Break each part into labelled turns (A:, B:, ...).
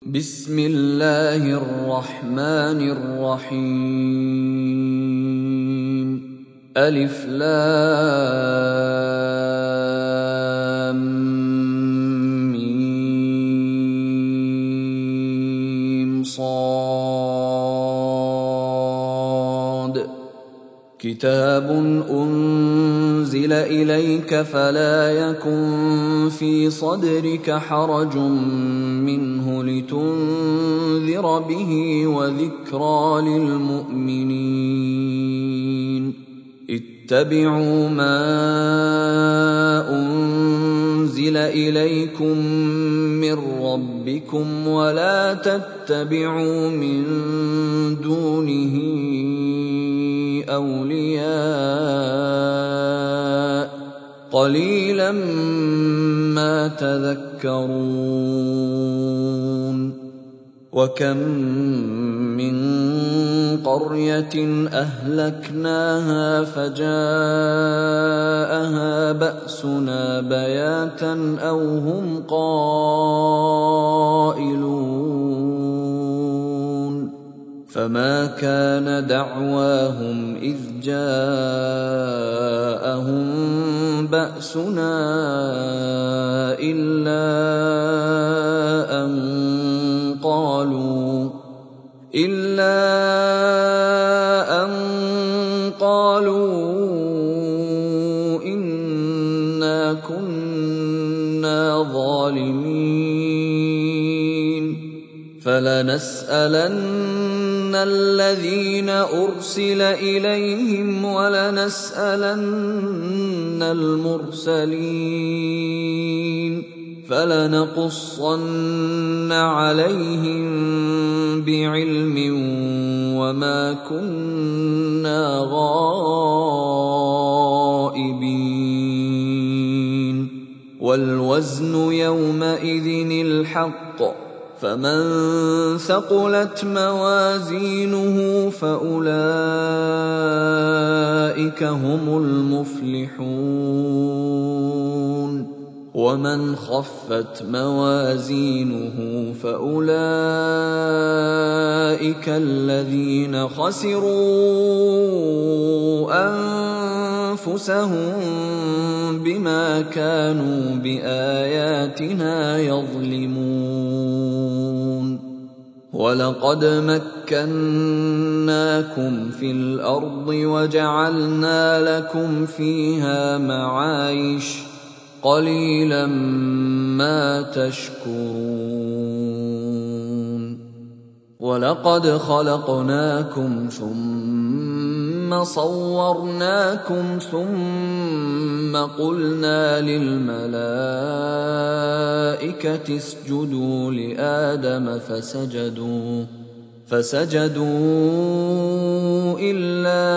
A: بسم الله الرحمن الرحيم. ألف لام ميم صاد. كتاب أنزل إليك فلا يكن في صدرك حرج منه لتنذر به وذكرى للمؤمنين. اتبعوا ما أنزل إليكم من ربكم ولا تتبعوا من دونه أولياء قليلا ما تذكرون. وكم من قرية أهلكناها فجاءها بأسنا بياتا أو هم قائلون. فما كان دعواهم إذ جاءهم بأسنا إلا أن قالوا إنا كنا ظالمين. فلنسألن الذين أرسل إليهم ولنسألن المرسلين. فلنقصن عليهم بعلم وما كنا غائبين. والوزن يومئذ الحق، فمن ثقلت موازينه فأولئك هم المفلحون. ومن خفت موازينه فأولئك الذين خسروا أنفسهم بما كانوا بآياتنا يظلمون. ولقد مكناكم في الأرض وجعلنا لكم فيها معايش قليلا ما تشكرون. ولقد خلقناكم ثم صورناكم ثم قلنا للملائكة اسجدوا لآدم فسجدوا إلا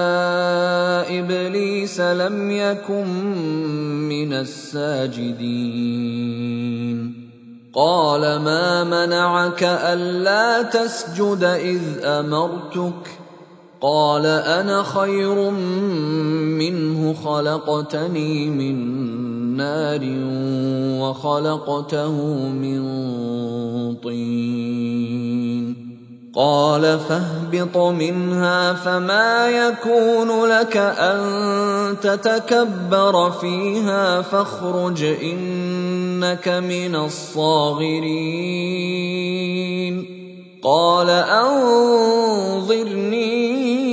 A: إبليس لم يكن من الساجدين. قال ما منعك ألا تسجد إذ أمرتك؟ قال أنا خير منه خلقتني من نار وخلقته من طين. قال فاهبط منها فما يكون لك أن تتكبر فيها فاخرج إنك من الصاغرين. قال أنظرني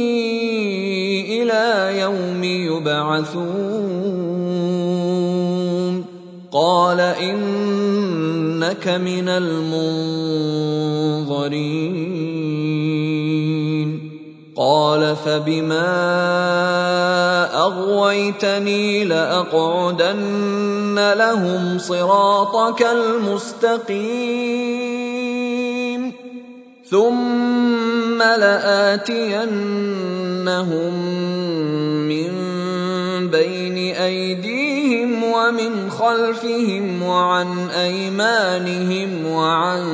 A: إلى يوم يبعثون. قال إنك من المنظرين. قال فبما أغويتني لأقعدن لهم صراطك المستقيم ثم لآتينهم من بين أيديهم ومن خلفهم وعن أيمانهم وعن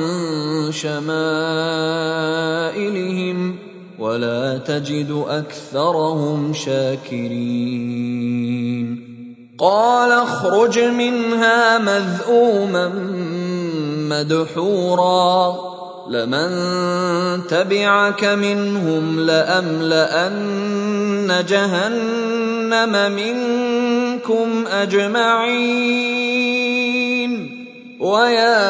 A: شمائلهم ولا تجد أكثرهم شاكرين. قال اخرج منها مذءوما مدحورا لمن تبعك منهم لأملأن جهنم منكم أجمعين ويا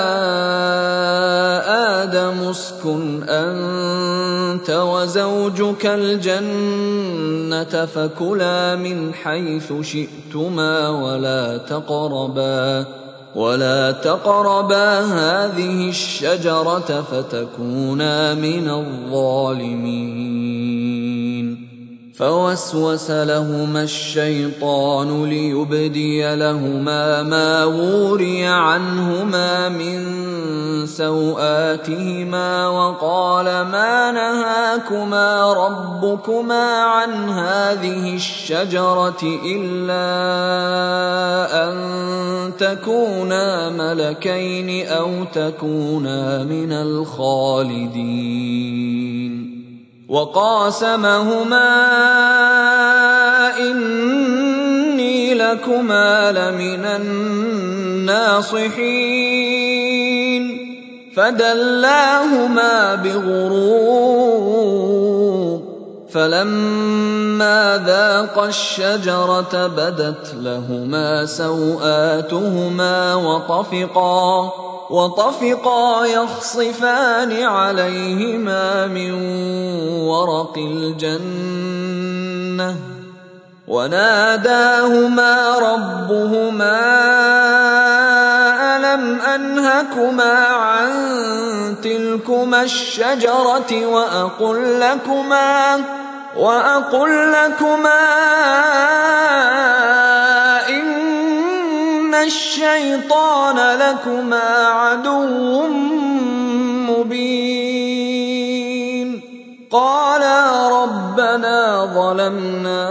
A: آدم اسكن أنت وزوجك الجنة فكلا من حيث شئتما ولا تقربا هذه الشجرة فتكونا من الظالمين فوسوس لهما الشيطان ليبدي لهما ما وري عنهما من سوآتهما وقال ما نهاكما ربكما عن هذه الشجرة إلا أن تكونا ملكين أو تكونا من الخالدين وقاسمهما إني لكما لمن الناصحين فدلاهما بغرور فلما ذاقا الشجرة بدت لهما سوآتهما وطفقا يخصفان عليهما من ورق الجنة وناداهما ربهما ألم أنهكما عن تلكما الشجرة وأقل لكما إن الشيطان لكما عدو مبين قالا ربنا ظلمنا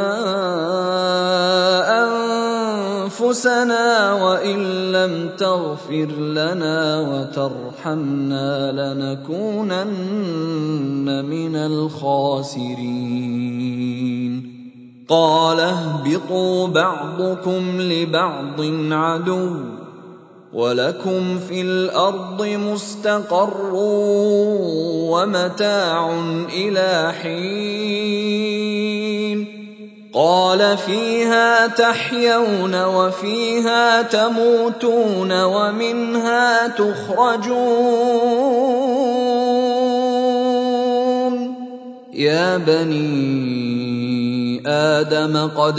A: أنفسنا وإن لم تغفر لنا وترحمنا لنكونن من الخاسرين قال اهبطوا بعضكم لبعض عدو ولكم في الأرض مستقر ومتاع إلى حين قال فيها تحيون وفيها تموتون ومنها تخرجون يا بني آدم قد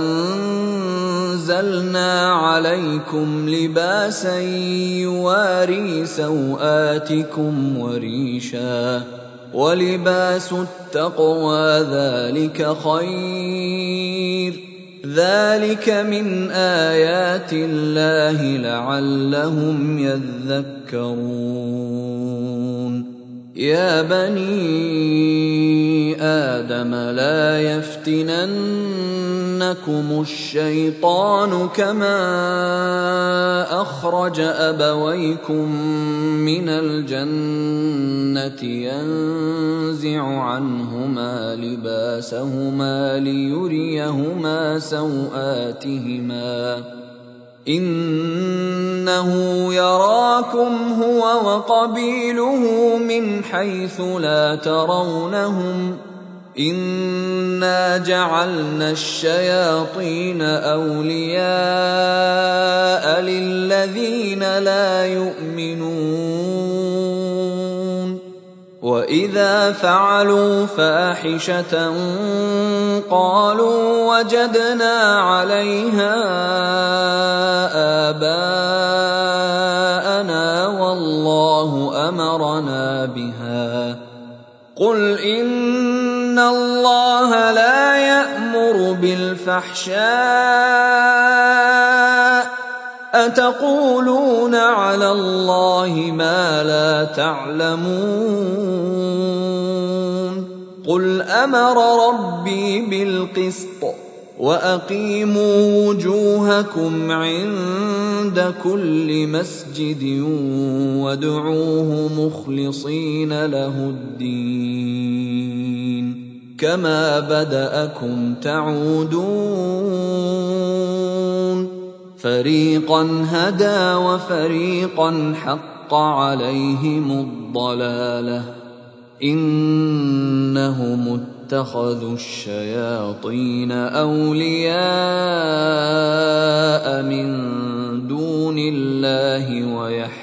A: أنزلنا عليكم لباسا يواري سوآتكم وريشا ولباس التقوى ذلك خير ذلك من آيات الله لعلهم يذكرون يا بني آدم لا يفتننكم الشيطان كما أخرج أبويكم من الجنة ينزع عنهما لباسهما ليريهما سوآتهما إنه يراكم هو وقبيله من حيث لا ترونهم إنا جعلنا الشياطين أولياء للذين لا يؤمنون وإذا فعلوا فاحشة قالوا وجدنا عليها آباءنا والله أمرنا بها قل إن الله لا يأمر بالفحشاء أتقولون على الله ما لا تعلمون قل أمر ربي بالقسط وأقيموا وجوهكم عند كل مسجد وادعوه مخلصين له الدين كما بدأكم تعودون فريقا هدى وفريقا حق حق عليهم الضلالة إنهم اتخذوا الشياطين أولياء من دون الله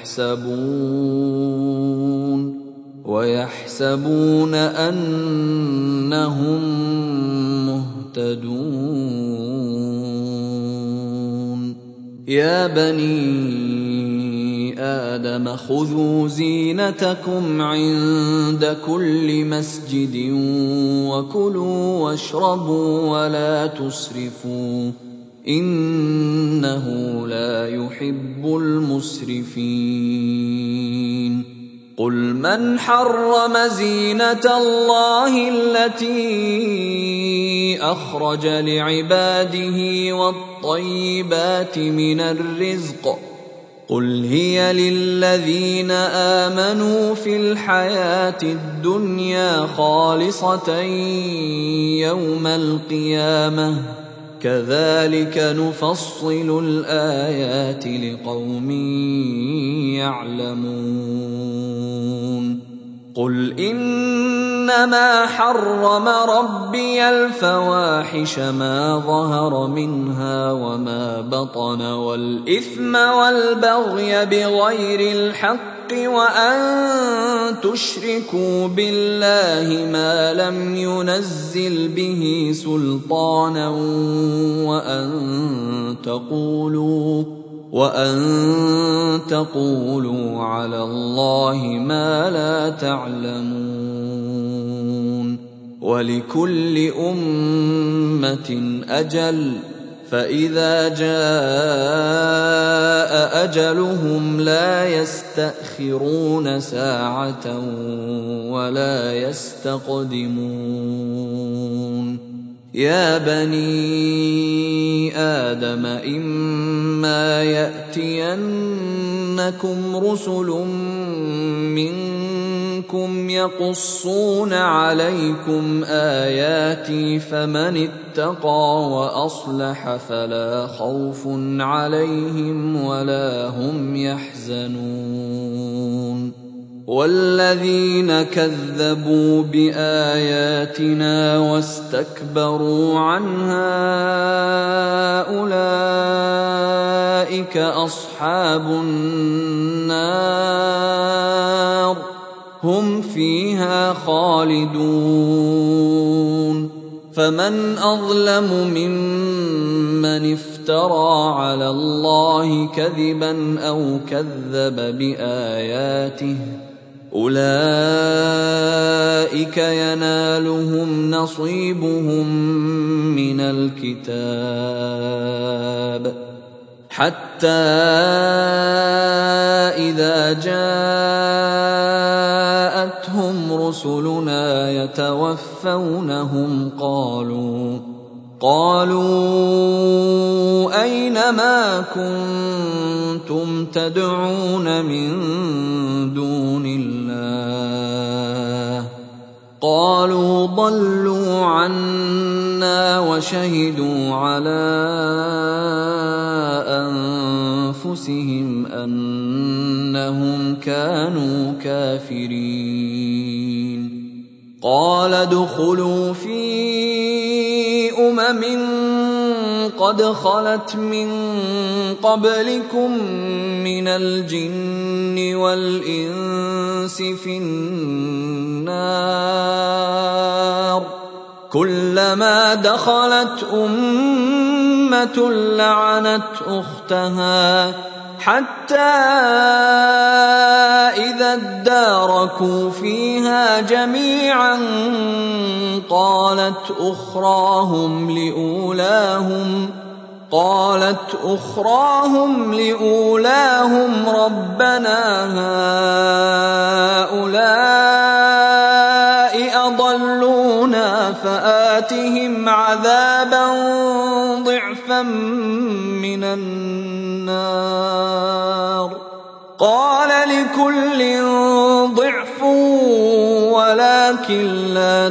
A: ويحسبون أنهم مهتدون يا بني آدم خذوا زينتكم عند كل مسجد وكلوا واشربوا ولا تسرفوا إنه لا يحب المسرفين قل من حرم زينة الله التي أخرج لعباده والطيبات من الرزق قل هي للذين آمنوا في الحياة الدنيا خالصة يوم القيامة كذلك نفصل الآيات لقوم يعلمون قل إنما حرم ربي الفواحش ما ظهر منها وما بطن والإثم والبغي بغير الحق وأن تشركوا بالله ما لم ينزل به سلطانا وأن تقولوا على الله ما لا تعلمون ولكل أمة أجل فإذا جاء أجلهم لا يستأخرون ساعة ولا يستقدمون يا بني آدم إما يأتينكم رسل منكم يقصون عليكم آياتي فمن اتقى وأصلح فلا خوف عليهم ولا هم يحزنون والذين كذبوا بآياتنا واستكبروا عنها أولئك أصحاب النار هم فيها خالدون فمن أظلم ممن افترى على الله كذبا أو كذب بآياته أولئك ينالهم نصيبهم من الكتاب حتى إذا جاءتهم رسلنا يتوفونهم قالوا أين ما كنتم تدعون من دون الله قالوا ضلوا عنا وشهدوا على أنفسهم أنهم كانوا كافرين قال ادخلوا في قد خلت من قبلكم من الجن والإنس في النار كلما دخلت أمة لعنت أختها حتى إذا اداركوا فيها جميعا قالت أخراهم لأولاهم ربنا هؤلاء أضلونا فآتهم عذابا ضعفا من النار قال لكل ضعف ولكن لا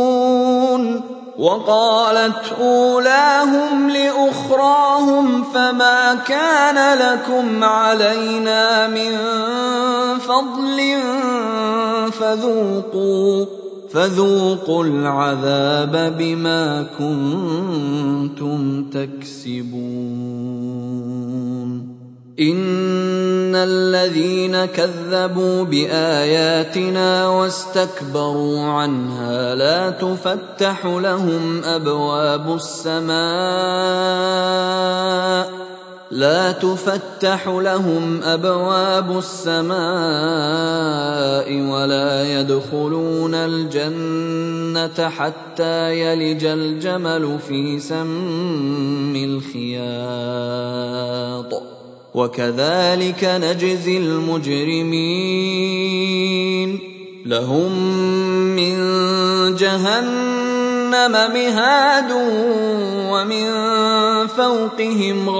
A: تعلمون وقالت أولاهم لأخراهم فما ما كان لكم علينا من فضل فذوقوا العذاب بما كنتم تكسبون إن الذين كذبوا بآياتنا واستكبروا عنها لا تفتح لهم أبواب السماء ولا يدخلون الجنة حتى يلج الجمل في سم الخياط وكذلك نجزي المجرمين لهم من جهنم مهاد ومن فوقهم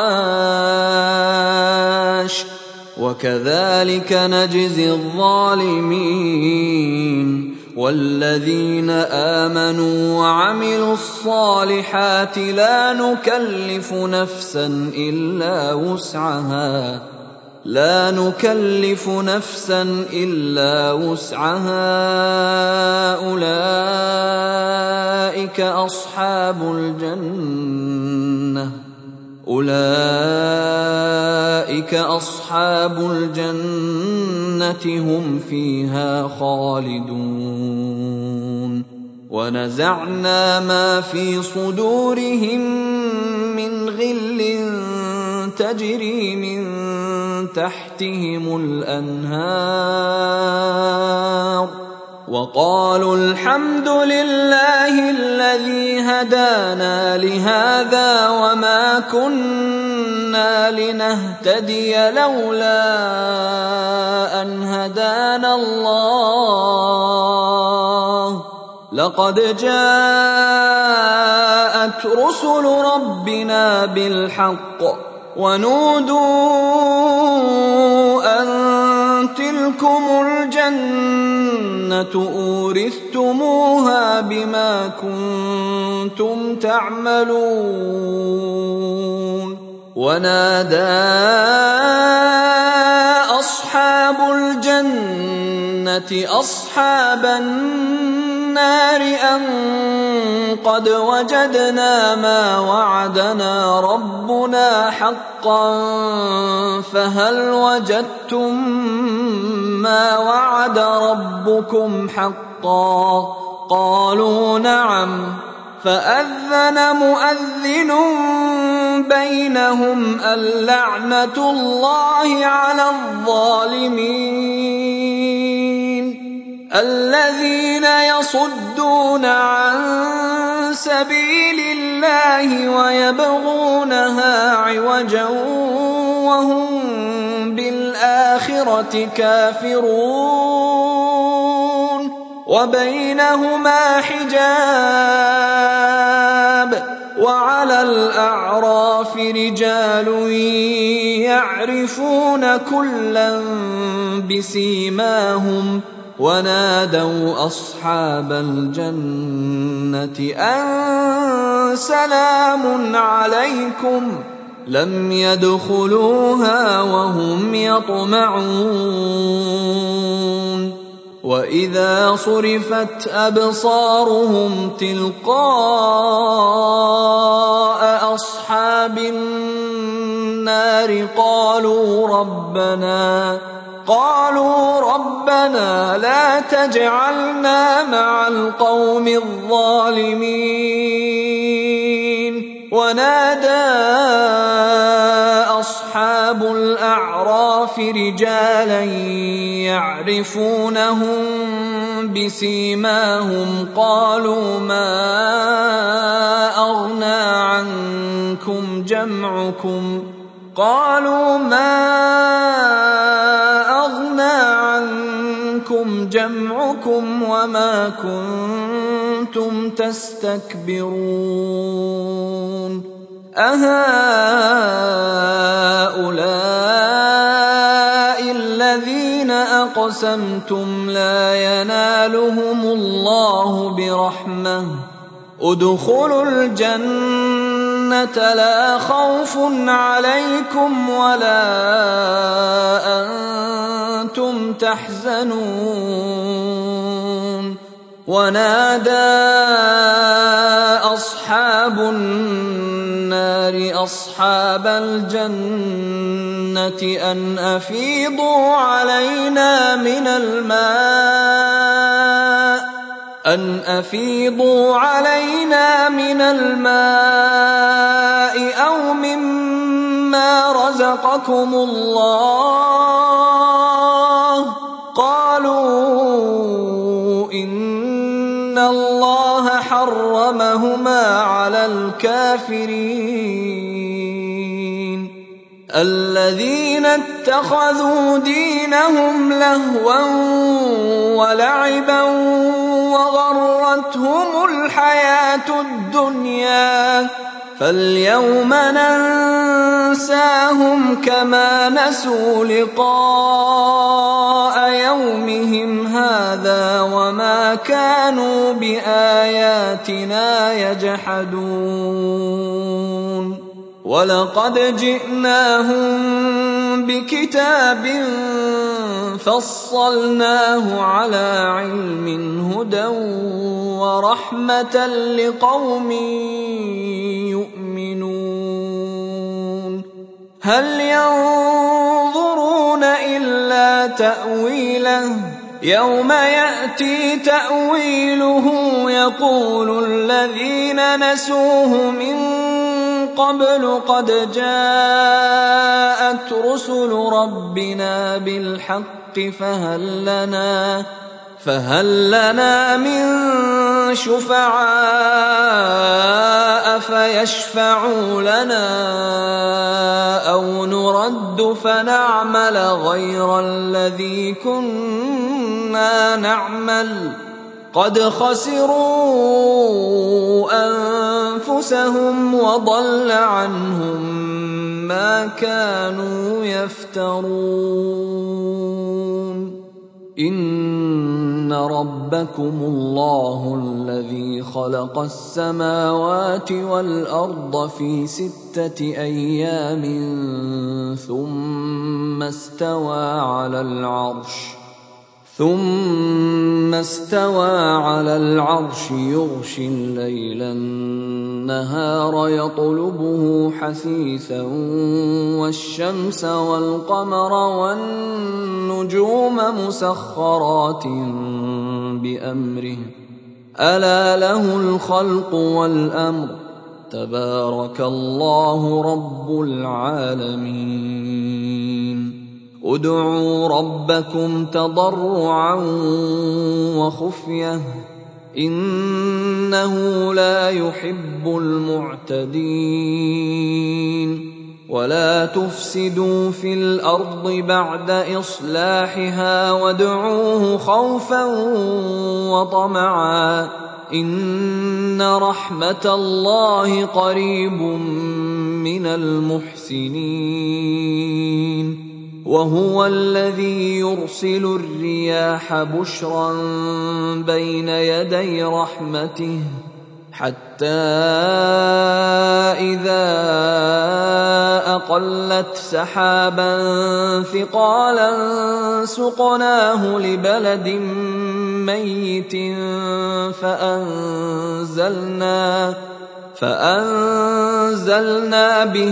A: غواش وكذلك نجزي الظالمين والذين آمنوا وعملوا الصالحات لا نكلف نفسا إلا وسعها أولئك أصحاب الجنة هم فيها خالدون ونزعنا ما في صدورهم من غل تجري من تحتهم الأنهار وقالوا الحمد لله الذي هدانا لهذا وما كنا لنهتدي لولا أن هدانا الله لقد جاءت رسل ربنا بالحق ونودوا أن تلكم الجنة أورثتموها بما كنتم تعملون ونادى أصحاب الجنة أصحاب النار أن قد وجدنا ما وعدنا ربنا حقا فهل وجدتم ما وعد ربكم حقا قالوا نعم فأذن مؤذن بينهم اللعنة الله على الظالمين الذين يصدون عن سبيل الله ويبغونها عوجا وهم بالآخرة كافرون وبينهما حجاب وعلى الأعراف رجال يعرفون كلا بسيماهم ونادوا أصحاب الجنة أن سلام عليكم لم يدخلوها وهم يطمعون وإذا صرفت أبصارهم تلقاء أصحاب النار قالوا ربنا لا تجعلنا مع القوم الظالمين ونادى أصحاب الأعراف رجالا يعرفونهم بسيماهم قالوا ما أغنى عنكم جمعكم وما كنتم تستكبرون أهؤلاء الذين أقسمتم لا ينالهم الله برحمة ادخلوا الجنة لا خوف عليكم ولا أنتم تحزنون ونادى أصحاب النار أصحاب الجنة أن أفيضوا علينا من الماء أو مما رزقكم الله قالوا إن الله حرمهما على الكافرين الذين اتخذوا دينهم لهوا ولعبا وغرتهم الحياة الدنيا فاليوم ننساهم كما نسوا لقاء يومهم هذا وما كانوا بآياتنا يجحدون ولقد جئناهم بكتاب فصلناه على علم هدى ورحمة لقوم يؤمنون هل ينظرون إلا تأويله يوم يأتي تأويله يقول الذين نسوه من قبل قد جاءت رسل ربنا بالحق فهل لنا من شفعاء فيشفعوا لنا أو نرد فنعمل غير الذي كنا نعمل قد خسروا أنفسهم وضل عنهم ما كانوا يفترون إن ربكم الله الذي خلق السماوات والأرض في 6 أيام ثم استوى على العرش يغشي الليل النهار يطلبه حثيثا والشمس والقمر والنجوم مسخرات بأمره ألا له الخلق والأمر تبارك الله رب العالمين ادعوا ربكم تضرعا وخفية إنه لا يحب المعتدين ولا تفسدوا في الأرض بعد إصلاحها وادعوه خوفا وطمعا إن رحمة الله قريب من المحسنين وهو الذي يرسل الرياح بشرا بين يدي رحمته حتى إذا أقلت سحابا ثقالا سقناه لبلد ميت فأنزلنا به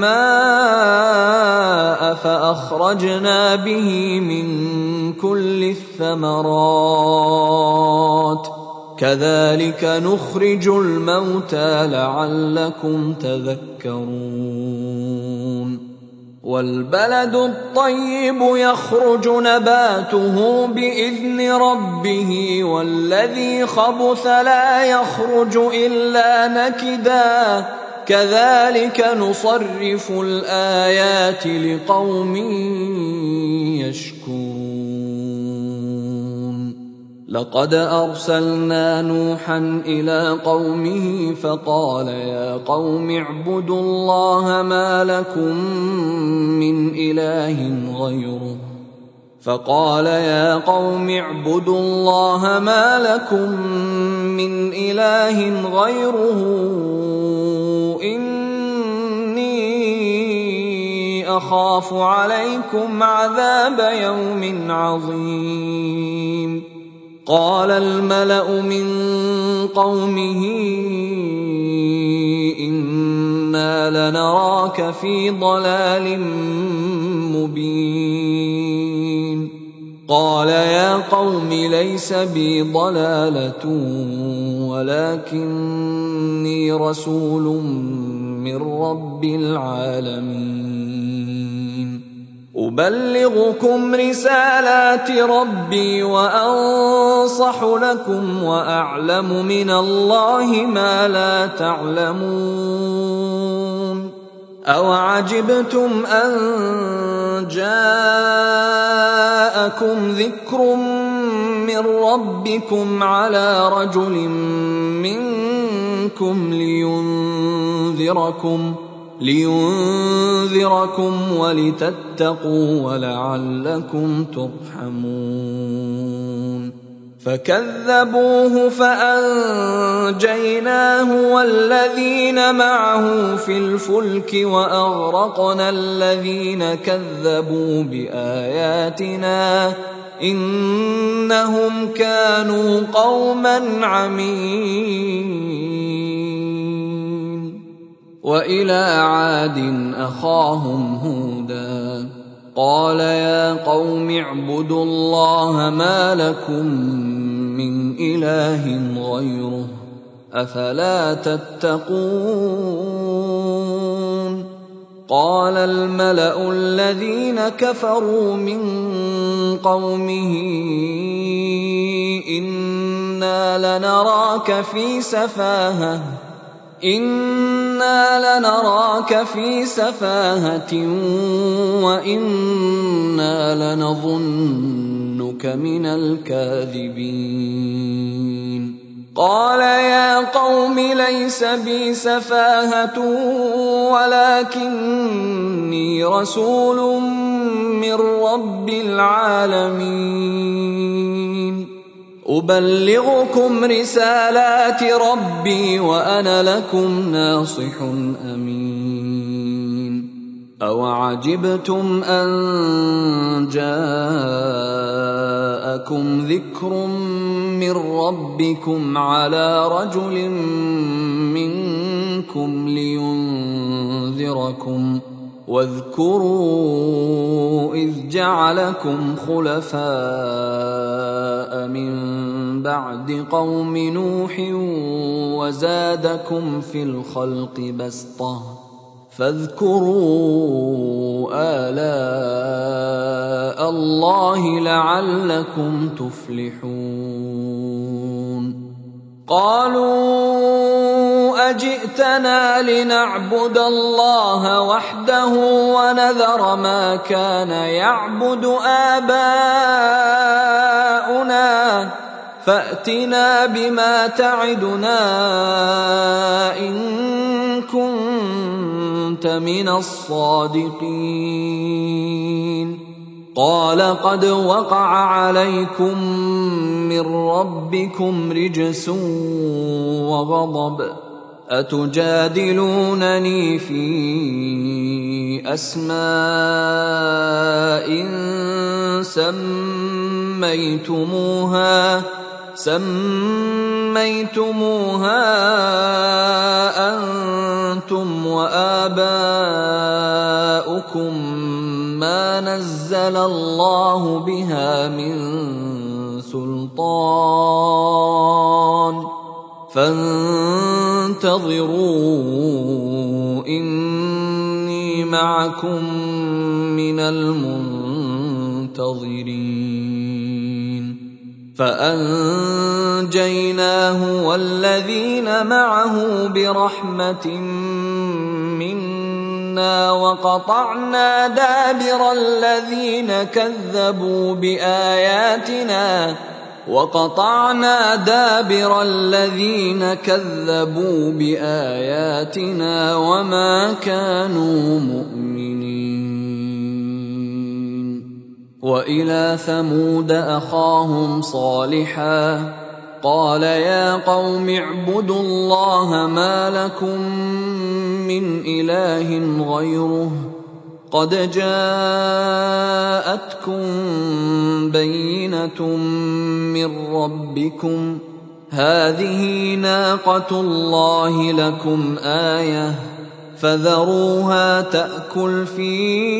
A: الماء فأخرجنا به من كل الثمرات كذلك نخرج الموتى لعلكم تذكرون والبلد الطيب يخرج نباته بإذن ربه والذي خبث لا يخرج إلا نكدا كذلك نصرف الآيات لقوم يشكرون لقد أرسلنا نوحا إلى قومه فقال يا قوم اعبدوا الله ما لكم من إله غيره إني أخاف عليكم عذاب يوم عظيم. قال الملأ من قومه إنا لنراك في ضلال مبين. قال يا قوم ليس بي ضلالة ولكني رسول من رب العالمين أبلغكم رسالات ربي وأنصح لكم وأعلم من الله ما لا تعلمون. أوعجبتم أن جاءكم ذكر من ربكم على رجل منكم لينذركم ولتتقوا ولعلكم ترحمون. فكذبوه فأنجيناه والذين معه في الفلك وأغرقنا الذين كذبوا بآياتنا إنهم كانوا قوما عمين. وإلى عاد أخاهم هودا قال يا قوم اعبدوا الله ما لكم من إله غيره أفلا تتقون. قال الملأ الذين كفروا من قومه إنا لنراك في سفاهة وإنا لنظنك من الكاذبين. قال يا قوم ليس بي سفاهة ولكني رسول من رب العالمين أبلغكم رسالات ربي وأنا لكم ناصح أمين. أوعجبتم أن جاءكم ذكر من ربكم على رجل منكم لينذركم واذكروا إذ جعلكم خلفاء من بعد قوم نوح وزادكم في الخلق بسطة فاذكروا آلاء الله لعلكم تفلحون. قالوا أجئتنا لنعبد الله وحده ونذر ما كان يعبد آباؤنا فأتنا بما تعدنا إن كنت من الصادقين. قال قد وقع عليكم من ربكم رجس وغضب أتجادلونني في أسماء سميتموها أنتم وآباؤكم ما نزل الله بها من سلطان فانتظروا إني معكم من المنتظرين. فأنجيناه والذين معه برحمة منا وقطعنا دابر الذين كذبوا بآياتنا وما كانوا مؤمنين. وإلى ثمود أخاهم صالحا قال يا قوم اعبدوا الله ما لكم من إله غيره قد جاءتكم بينة من ربكم هذه ناقة الله لكم آية فذروها تأكل في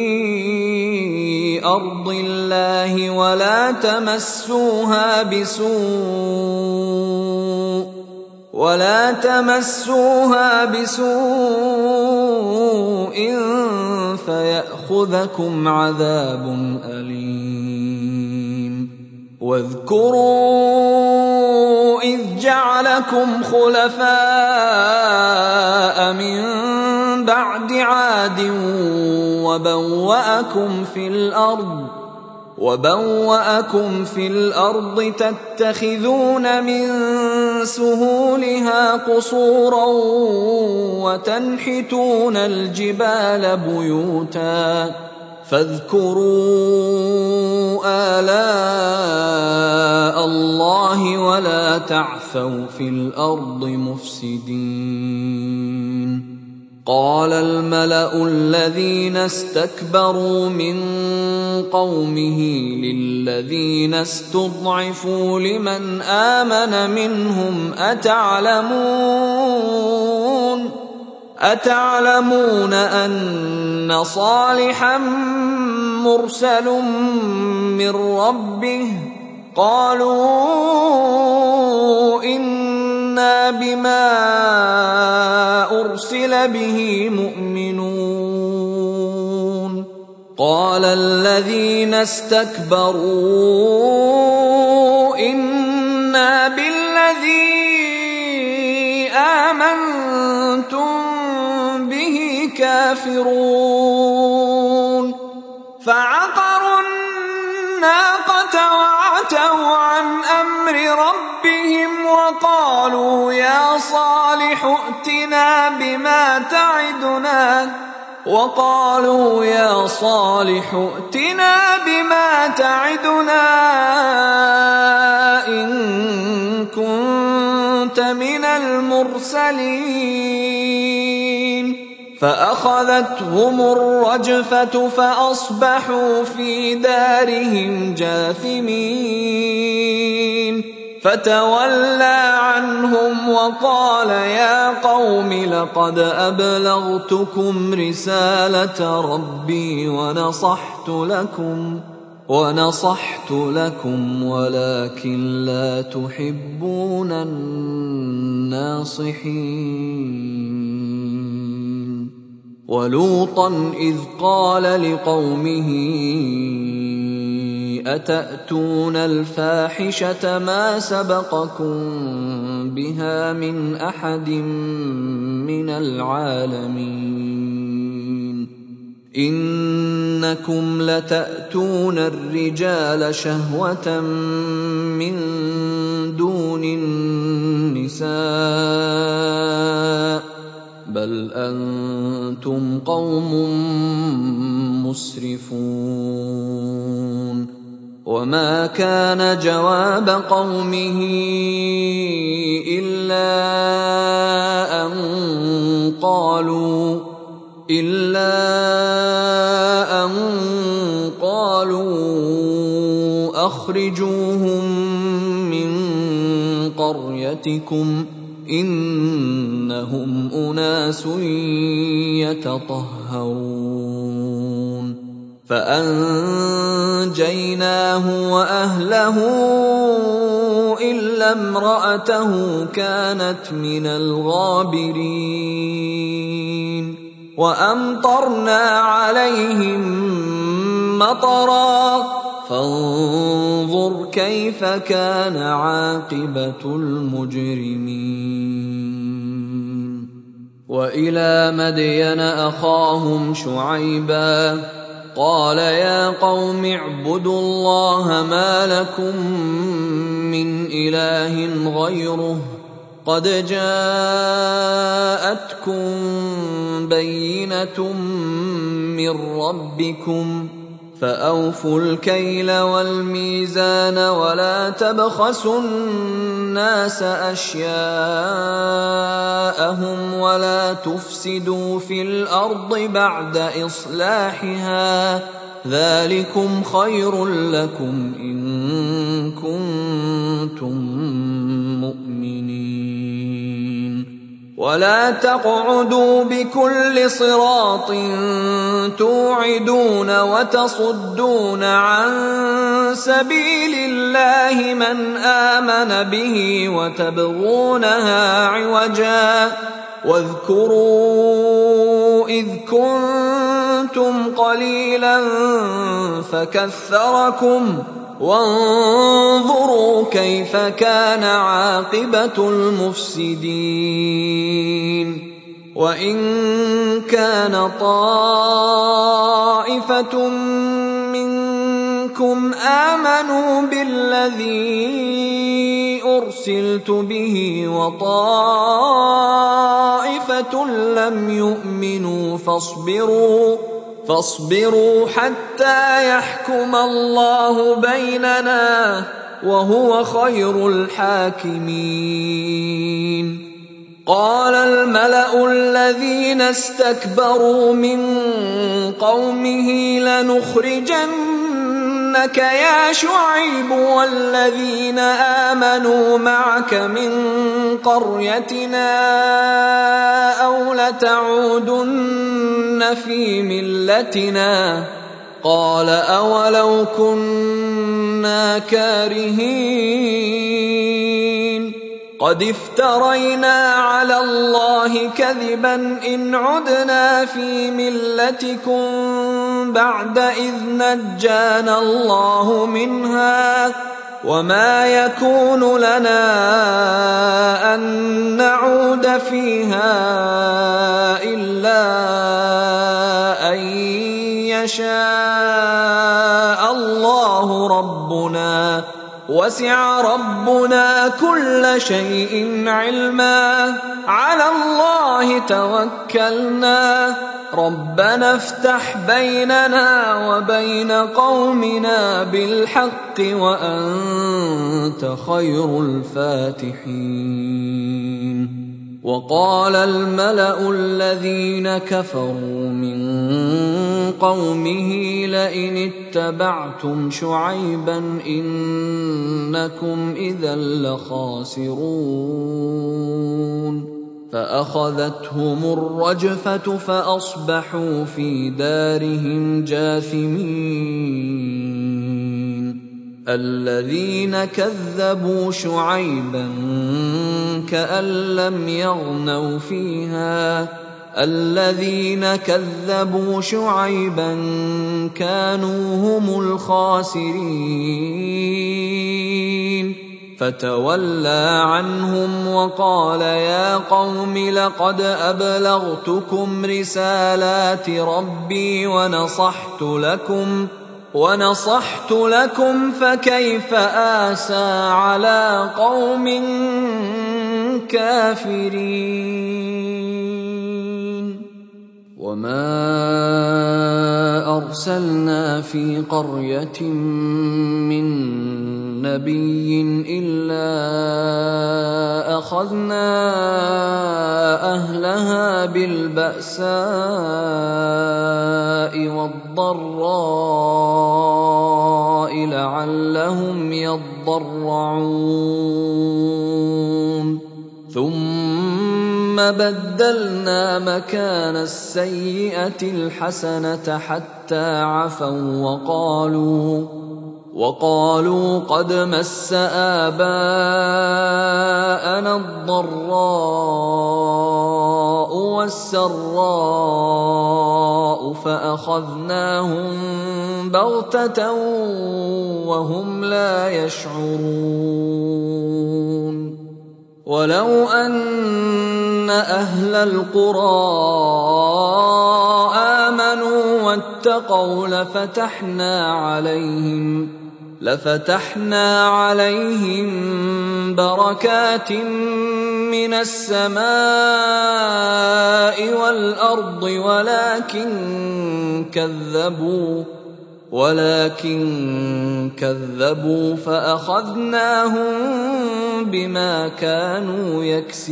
A: أرض الله ولا تمسوها بسوء فيأخذكم عذاب أليم واذكروا إذ جعلكم خلفاء من بعد عاد وبوأكم في الأرض تتخذون من سهولها قصورا وتنحتون الجبال بيوتا فاذكروا آلاء الله ولا تعثوا في الأرض مفسدين. قال الملأ الذين استكبروا من قومه للذين استضعفوا لمن آمن منهم أتعلمون أن صالحا مرسل من ربه قالوا إنا بما أرسل به مؤمنون. قال الذين استكبروا إنا بالذي آمنتم به كافرون. فعقروا الناقة وعتوا عن أمر ربهم وقالوا يا صالح ائتنا بما تعدنا إن كنت من المرسلين. فأخذتهم الرجفة فأصبحوا في دارهم جاثمين. فتولى عنهم وقال يا قوم لقد أبلغتكم رسالة ربي ونصحت لكم ولكن لا تحبون الناصحين. ولوطا إذ قال لقومه أتأتون الفاحشة ما سبقكم بها من أحد من العالمين إنكم لتأتون الرجال شهوة من دون النساء بل أنتم قوم مسرفون. وما كان جواب قومه إلا أن قالوا أخرجوهم من قريتكم إنهم أناس يتطهرون. فأنجيناه وأهله إلا امرأته كانت من الغابرين. وأمطرنا عليهم مطرا فانظر كيف كان عاقبة المجرمين. وإلى مدين أخاهم شعيبا قال يا قوم اعبدوا الله ما لكم من إله غيره قد جاءتكم بينة من ربكم فأوفوا الكيل والميزان ولا تبخسوا الناس أشياءهم ولا تفسدوا في الأرض بعد إصلاحها، ذلكم خير لكم إن كنتم مؤمنين. ولا تقعدوا بكل صراط توعدون وتصدون عن سبيل الله من آمن به وتبغونها عوجا، واذكروا إذ كنتم قليلا فكثركم، وانظروا كيف كان عاقبة المفسدين. وإن كان طائفة منكم آمنوا بالذي أرسلت به وطائفة لم يؤمنوا فاصبروا حتى يحكم الله بيننا وهو خير الحاكمين. قال الملأ الذين استكبروا من قومه لنخرجنك يا شعيب والذين آمنوا معك من قريتنا أو لتعودن في ملتنا. قال أولو كنا كارهين قد افترينا على الله كذبا إن عدنا في ملتكم بعد إذ نجانا الله منها، وما يكون لنا أن نعود فيها إلا أن يشاء الله ربنا، وسع ربنا كل شيء علما، على الله توكلنا، ربنا افتح بيننا وبين قومنا بالحق وأنت خير الفاتحين. وقال الملأ الذين كفروا من قومه لئن اتبعتم شعيبا إنكم إذا لخاسرون. فأخذتهم الرجفة فأصبحوا في دارهم جاثمين. الذين كذبوا شعيبا كأن لم يغنوا فيها، الذين كذبوا شعيبا كانوا هم الخاسرين. فتولى عنهم وقال يا قوم لقد أبلغتكم رسالات ربي ونصحت لكم فكيف آسى على قوم كافرين. وما أرسلنا في قرية من نبي إلا أخذنا أهلها بالبأساء والضراء لعلهم يضرعون. ثم بدلنا مكان السيئة الحسنة حتى عفوا وقالوا قد مس آباءنا الضراء والسراء فأخذناهم بغتة وهم لا يشعرون. ولو أن أهل القرى آمنوا واتقوا لفتحنا عليهم بركات من السماء والأرض ولكن كذبوا فأخذناهم بما كانوا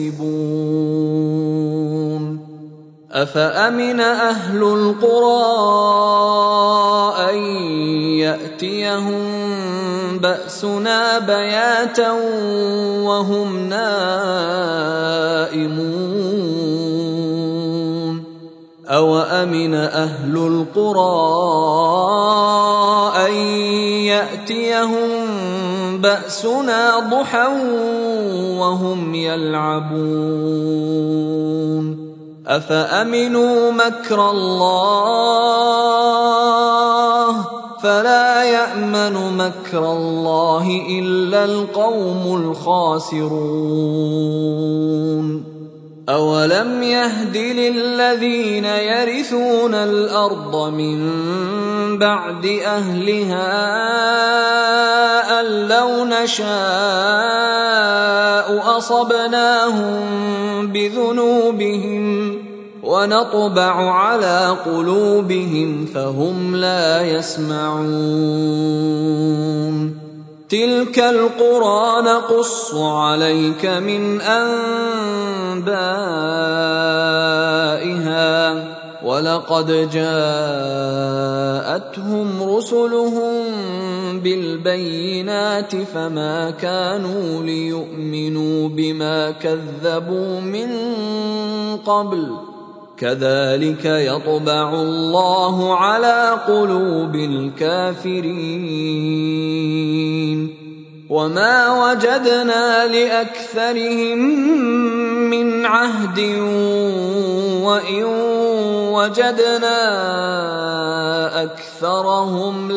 A: يكسبون أفأمن أهل القرى أن يأتيهم بأسنا بياتا وهم نائمون أوأمن أهل القرى أن يأتيهم بأسنا ضحى وهم يلعبون أفأمنوا مكر الله فلا يأمن مكر الله إلا القوم الخاسرون أولم يهد للذين يرثون الأرض من بعد أهلها أن لو نشاء أصبناهم بذنوبهم ونطبع على قلوبهم فهم لا يسمعون تلك القرى نقص عليك من أنبائها ولقد جاءتهم رسلهم بالبينات فما كانوا ليؤمنوا بما كذبوا من قبل كذلك يطبع الله على قلوب الكافرين وما وجدنا لأكثرهم من عهد وإن وجدنا أكثرهم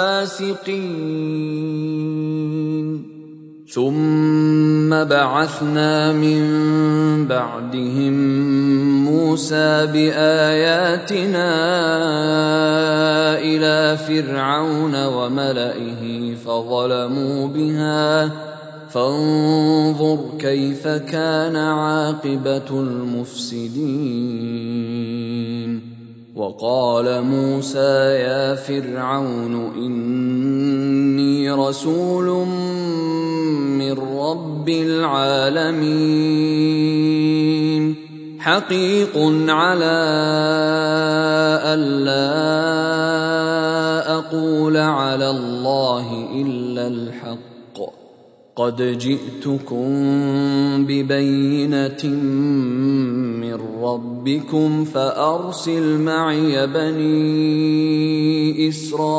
A: لفاسقين ثم بعثنا من بعدهم موسى بآياتنا إلى فرعون وملئه فظلموا بها فانظر كيف كان عاقبة المفسدين وقال موسى يا فرعون إني رسول من رب العالمين حقيق على ألا أقول على الله إلا الحق قد جئتكم ببينة من ربكم فأرسل معي بني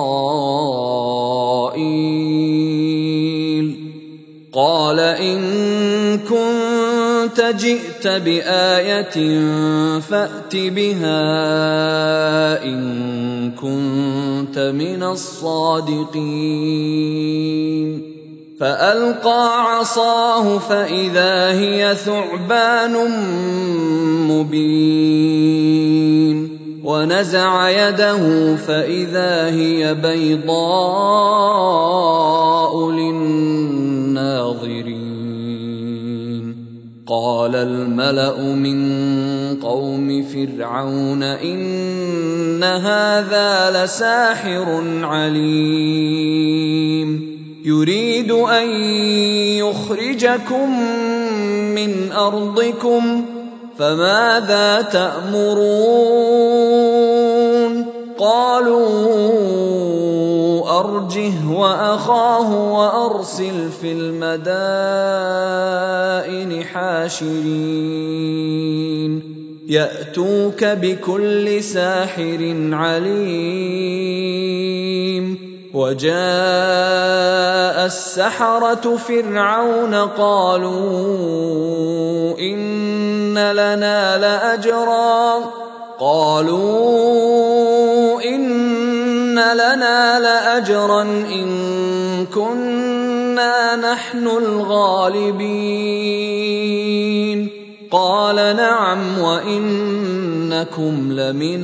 A: إسرائيل قال إن كنت جئت بآية فأت بها إن كنت من الصادقين فألقى عصاه فإذا هي ثعبان مبين ونزع يده فإذا هي بيضاء للناظرين قال الملأ من قوم فرعون إن هذا لساحر عليم يريد أن يخرجكم من أرضكم فماذا تأمرون قالوا أرجه وأخاه وأرسل في المدائن حاشرين يأتوك بكل ساحر عليم وجاء السحرة فرعون قالوا إن لنا لأجرا إن كنا نحن الغالبين قال نعم وإنكم لمن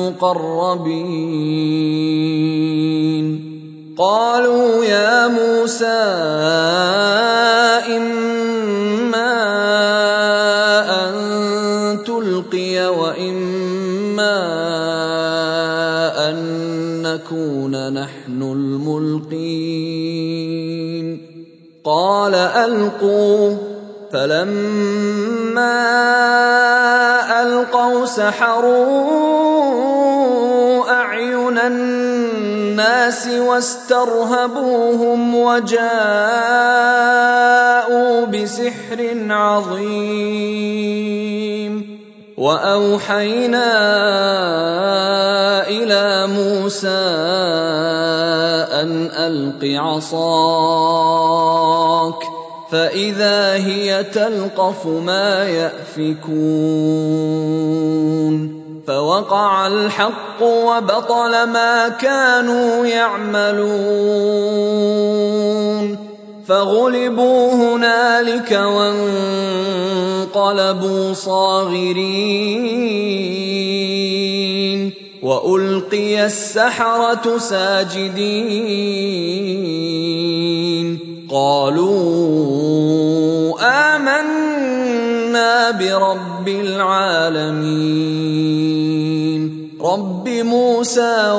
A: المقربين قالوا يا موسى إما أن تلقي وإما أن نكون نحن الملقين قال ألقوا فلما ألقوا سحروا أعين الناس واسترهبوهم وجاءوا بسحر عظيم وأوحينا إلى موسى أن ألق عصاك فإذا هي تلقف ما يأفكون فوقع الحق وبطل ما كانوا يعملون فغلبوا هنالك وانقلبوا صاغرين وألقي السحرة ساجدين قالوا آمنا برب العالمين رب موسى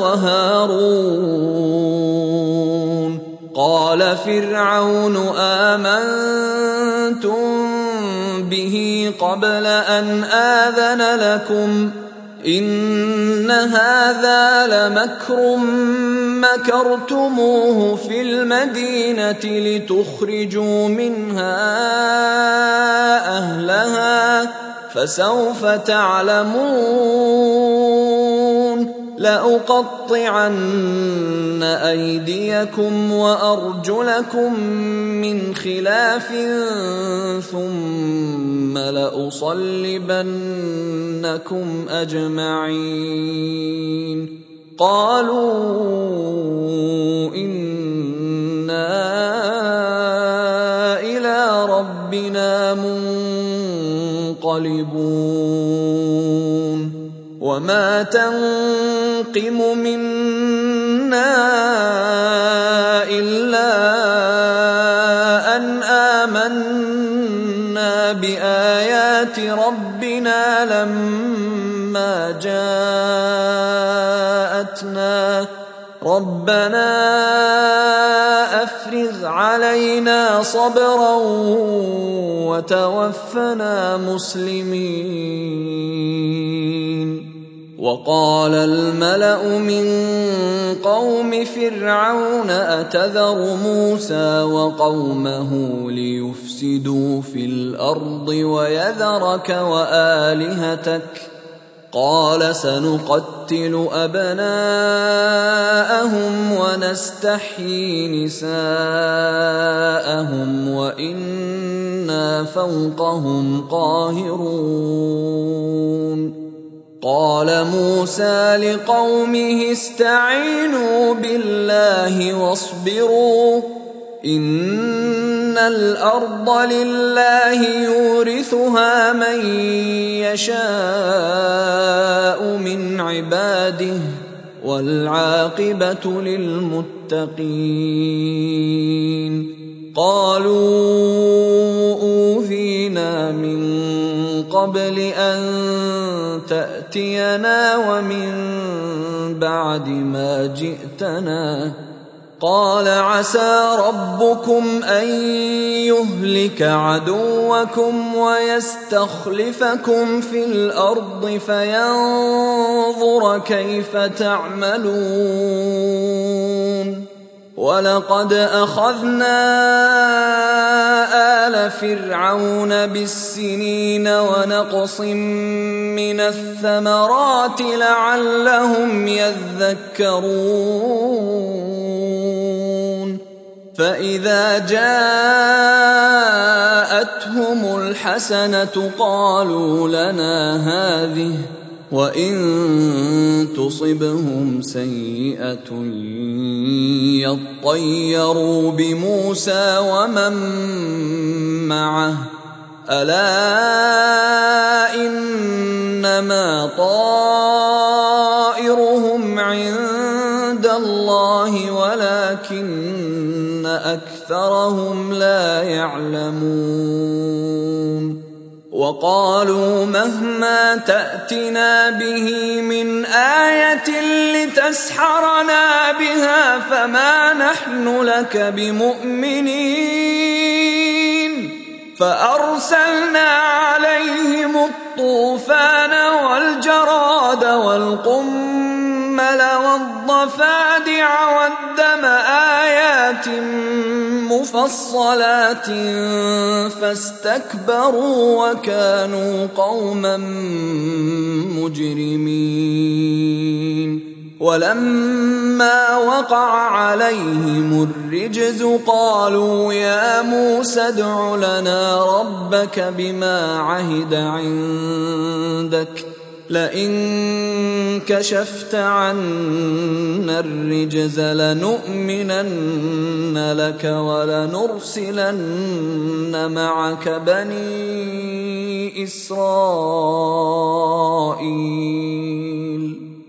A: وهارون قال فرعون آمنتم به قبل أن آذن لكم إن هذا لمكر مكرتموه في المدينة لتخرجوا منها أهلها فسوف تعلمون لأقطعن أيديكم وأرجلكم من خلاف ثم لأصلبنكم أجمعين قالوا إنا إلى ربنا منقلبون وما تنقم منا إلا أن آمنا بآيات ربنا لما جاءتنا ربنا أفرغ علينا صبرا وتوفنا مسلمين وقال الملأ من قوم فرعون أتذر موسى وقومه ليفسدوا في الأرض ويذرك وآلهتك قال سنقتل أبناءهم ونستحيي نساءهم وإنا فوقهم قاهرون قال موسى لقومه استعينوا بالله واصبروا إن الأرض لله يورثها من يشاء من عباده والعاقبة للمتقين قالوا أوذينا من قبل أن تأتينا ومن بعد ما جئتنا قال عسى ربكم أن يهلك عدوكم ويستخلفكم في الأرض فينظر كيف تعملون ولقد أخذنا آل فرعون بالسنين ونقص من الثمرات لعلهم يذكرون فإذا جاءتهم الحسنة قالوا لنا هذه وإن تصبهم سيئة يطيروا بموسى ومن معه ألا إنما طائرهم عند الله ولكن أكثرهم لا يعلمون وقالوا مهما تأتنا به من آية لتسحرنا بها فما نحن لك بمؤمنين فأرسلنا عليهم الطوفان والجراد والقمل والضفادع والدم آيات مفصلات فاستكبروا وكانوا قوما مجرمين ولما وقع عليهم الرجز قالوا يا موسى ادع لنا ربك بما عهد عندك لئن كشفت عنا الرجز لنؤمنن لك ولنرسلن معك بني إسرائيل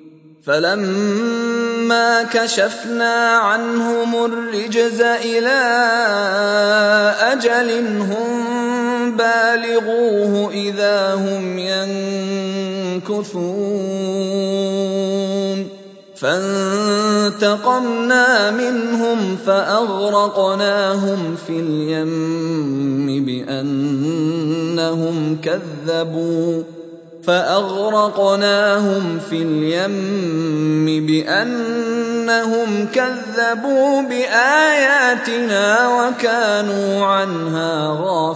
A: فلما كشفنا عنهم الرجز إلى أجل هم بالغوه إذا هم ينكثون فانتقمنا منهم فأغرقناهم في اليم بأنهم كذبوا بآياتنا وكانوا عنها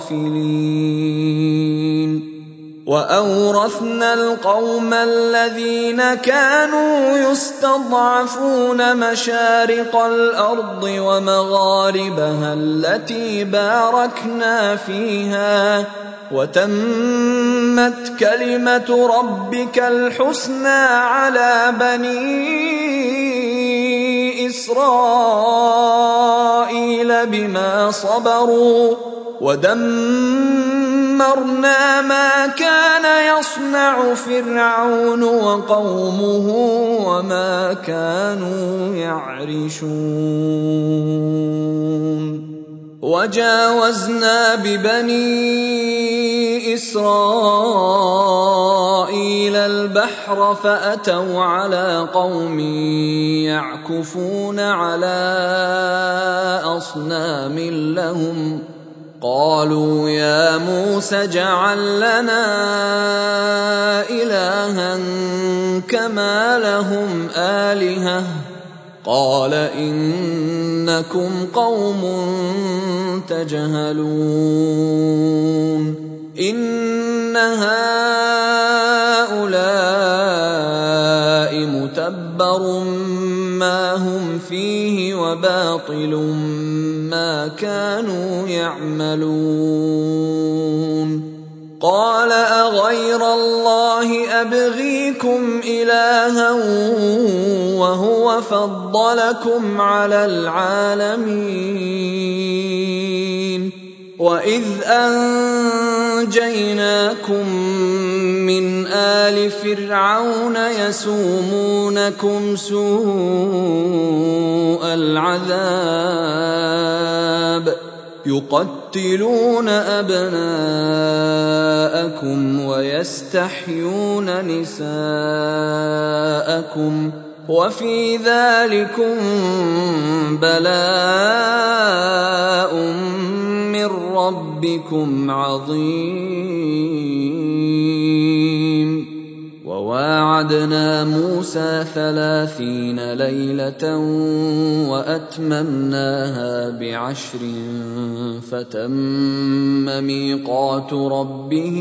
A: غافلين وأورثنا القوم الذين كانوا يستضعفون مشارق الأرض ومغاربها التي باركنا فيها وتمت كلمة ربك الحسنى على بني إسرائيل بما صبروا ودمرنا ما كان يصنع فرعون وقومه وما كانوا يعرشون وجاوزنا ببني إسرائيل البحر فأتوا على قوم يعكفون على أصنام لهم قالوا يا موسى اجعل لنا إلها كما لهم آلهة قال إنكم قوم تجهلون إن هؤلاء متبر ما هم فيه وباطل ما كانوا يعملون قال أغير الله أبغيكم إلها وهو فضلكم على العالمين وإذ أنجيناكم من آل فرعون يسومونكم سوء العذاب يقتلون أبناءكم ويستحيون نساءكم وفي ذلكم بلاء من ربكم عظيم وواعدنا موسى 30 ليلة وأتممناها ب10 فتم ميقات ربه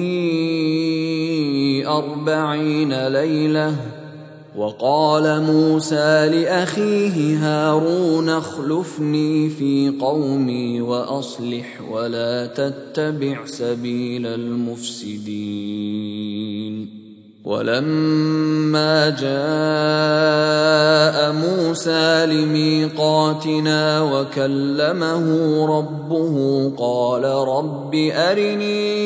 A: 40 ليلة وقال موسى لأخيه هارون اخلفني في قومي وأصلح ولا تتبع سبيل المفسدين ولما جاء موسى لميقاتنا وكلمه ربه قال رب أرني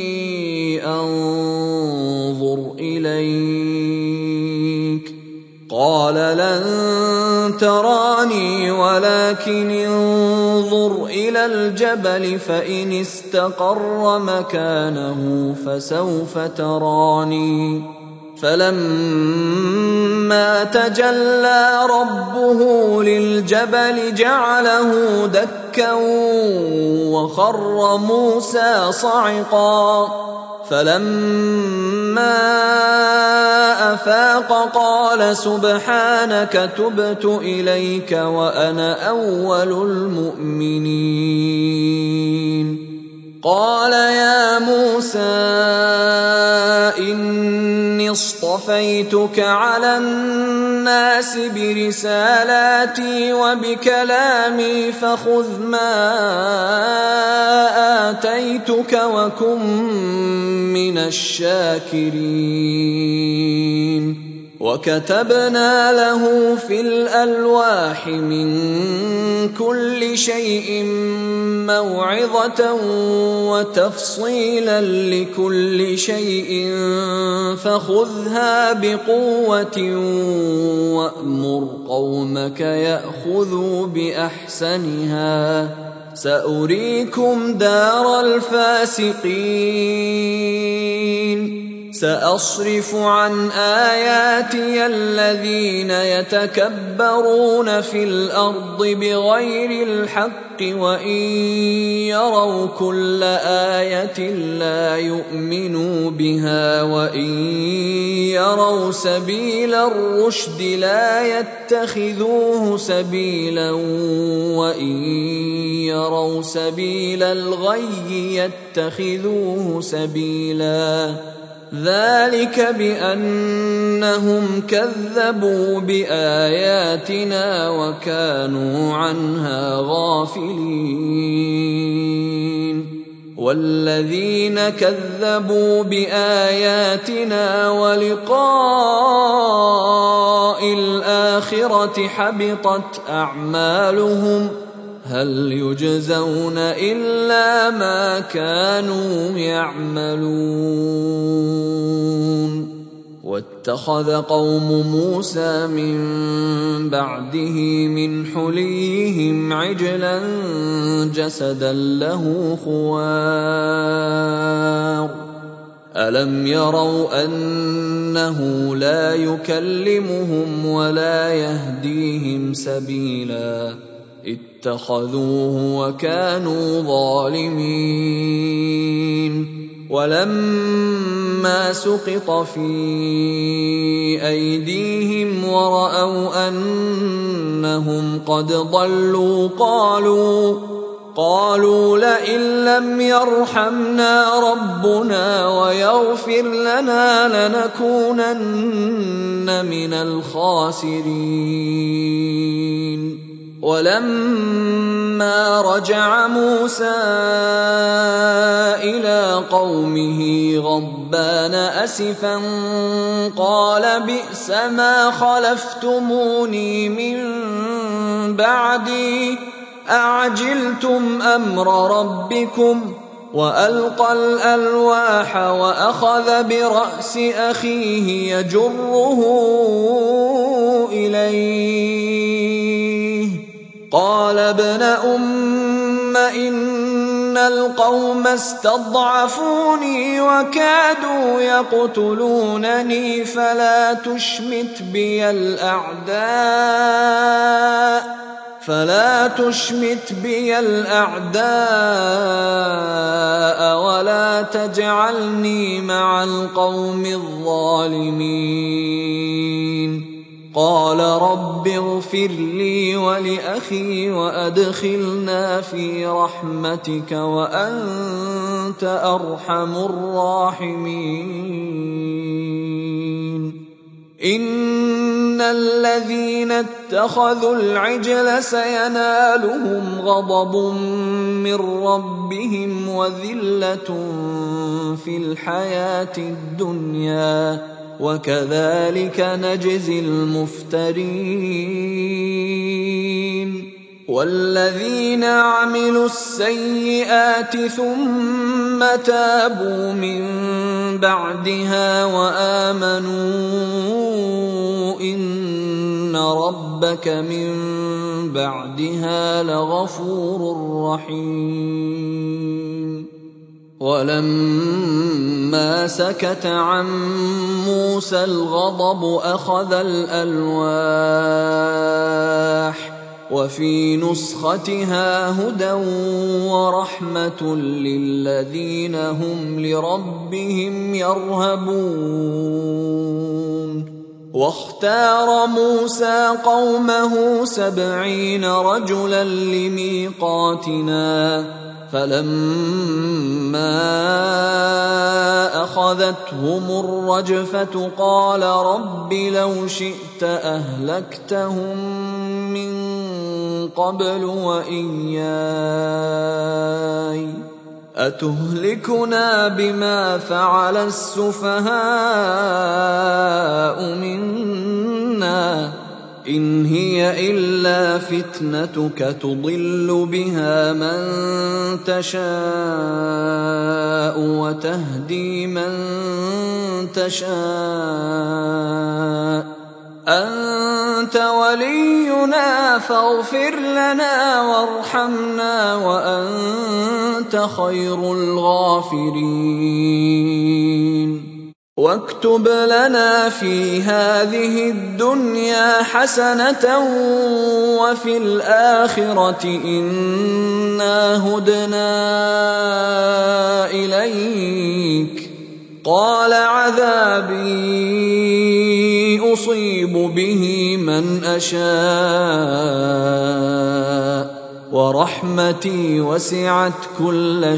A: أنظر إليك قال لن تراني ولكن انظر إلى الجبل فإن استقر مكانه فسوف تراني فلما تجلى ربه للجبل جعله دكا وخر موسى صعقا فلما أفاق قال سبحانك تبت إليك وأنا أول المؤمنين قال يا موسى إني اصطفيتك على الناس برسالاتي وبكلامي فخذ ما آتيتك وكن من الشاكرين وكتبنا له في الألواح من كل شيء موعظة وتفصيلا لكل شيء فخذها بقوة وأمر قومك يأخذوا بأحسنها سأريكم دار الفاسقين سأصرف عن آياتي الذين يتكبرون في الأرض بغير الحق وإن يروا كل آية لا يؤمنوا بها وإن يروا سبيل الرشد لا يتخذوه سبيلا وإن يروا سبيل الغي يتخذوه سبيلا ذلك بأنهم كذبوا بآياتنا وكانوا عنها غافلين والذين كذبوا بآياتنا ولقاء الآخرة حبطت أعمالهم هل يجزون إلا ما كانوا يعملون واتخذ قوم موسى من بعده من حليهم عجلا جسدا له خوار ألم يروا أنه لا يكلمهم ولا يهديهم سبيلا اتخذوه وكانوا ظالمين ولما سقط في أيديهم ورأوا أنهم قد ضلوا قالوا لئن لم يرحمنا ربنا ويغفر لنا لنكونن من الخاسرين ولما رجع موسى إلى قومه غضبان أسفا قال بئس ما خلفتموني من بعدي أعجلتم أمر ربكم وألقى الألواح وأخذ برأس أخيه يجره إليه قال ابن أم إن القوم استضعفوني وكادوا يقتلونني فلا تشمت بي الأعداء ولا تجعلني مع القوم الظالمين قال رب اغفر لي ولأخي وأدخلنا في رحمتك وأنت أرحم الراحمين إن الذين اتخذوا العجل سينالهم غضب من ربهم وذلة في الحياة الدنيا وكذلك نجزي المفترين والذين عملوا السيئات ثم تابوا من بعدها وآمنوا إن ربك من بعدها لغفور رحيم. ولما سكت عن موسى الغضب أخذ الألواح وفي نسختها هدى ورحمة للذين هم لربهم يرهبون. واختار موسى قومه 70 رجلا لميقاتنا فلما أخذتهم الرجفة قال رب لو شئت أهلكتهم من قبل وإياي أتهلكنا بما فعل السفهاء منا إن هي إلا فتنتك تضل بها من تشاء وتهدي من تشاء أنت ولينا فاغفر لنا وارحمنا وأنت خير الغافرين. واكتب لنا في هذه الدنيا حسنة وفي الآخرة إنا هدنا إليك. قال عذابي أصيب به من أشاء ورحمتي وسعت كل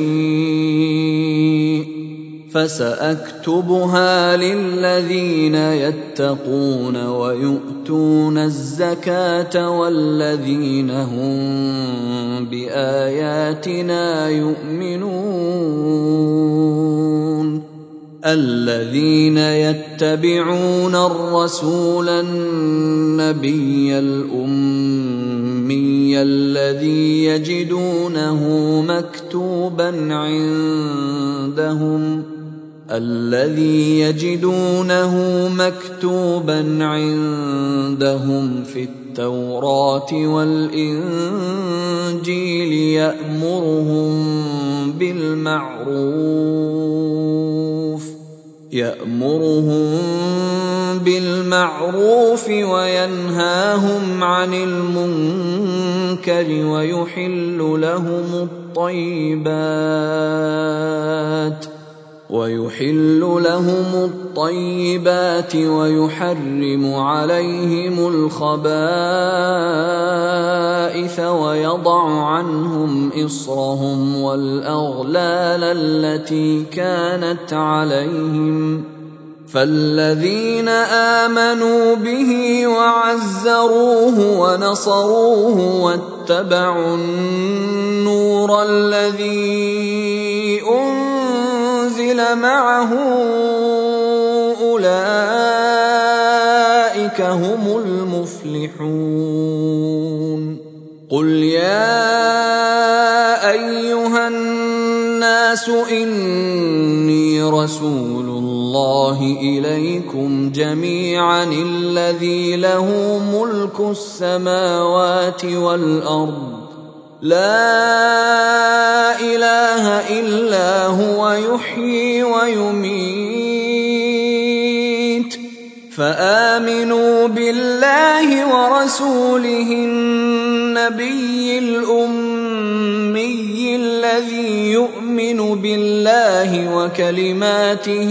A: شيء فسأكتبها للذين يتقون ويؤتون الزكاة والذين هم بآياتنا يؤمنون. الذين يتبعون الرسول النبي الأمي الذي يجدونه مكتوبا عندهم في التوراة والإنجيل يأمرهم بالمعروف وينهاهم عن المنكر ويحل لهم الطيبات ويحرم عليهم الخبائث ويضع عنهم إصرهم والأغلال التي كانت عليهم. فالذين آمنوا به وعزروه ونصروه واتبعوا النور الذي أنزل معه أولئك هم المفلحون. قل يا أيها الناس إني رسول الله إليكم جميعا الذي له ملك السماوات والأرض لا إله إلا هو يحيي ويميت فآمنوا بالله ورسوله النبي الأمي الذي يؤمن بالله وكلماته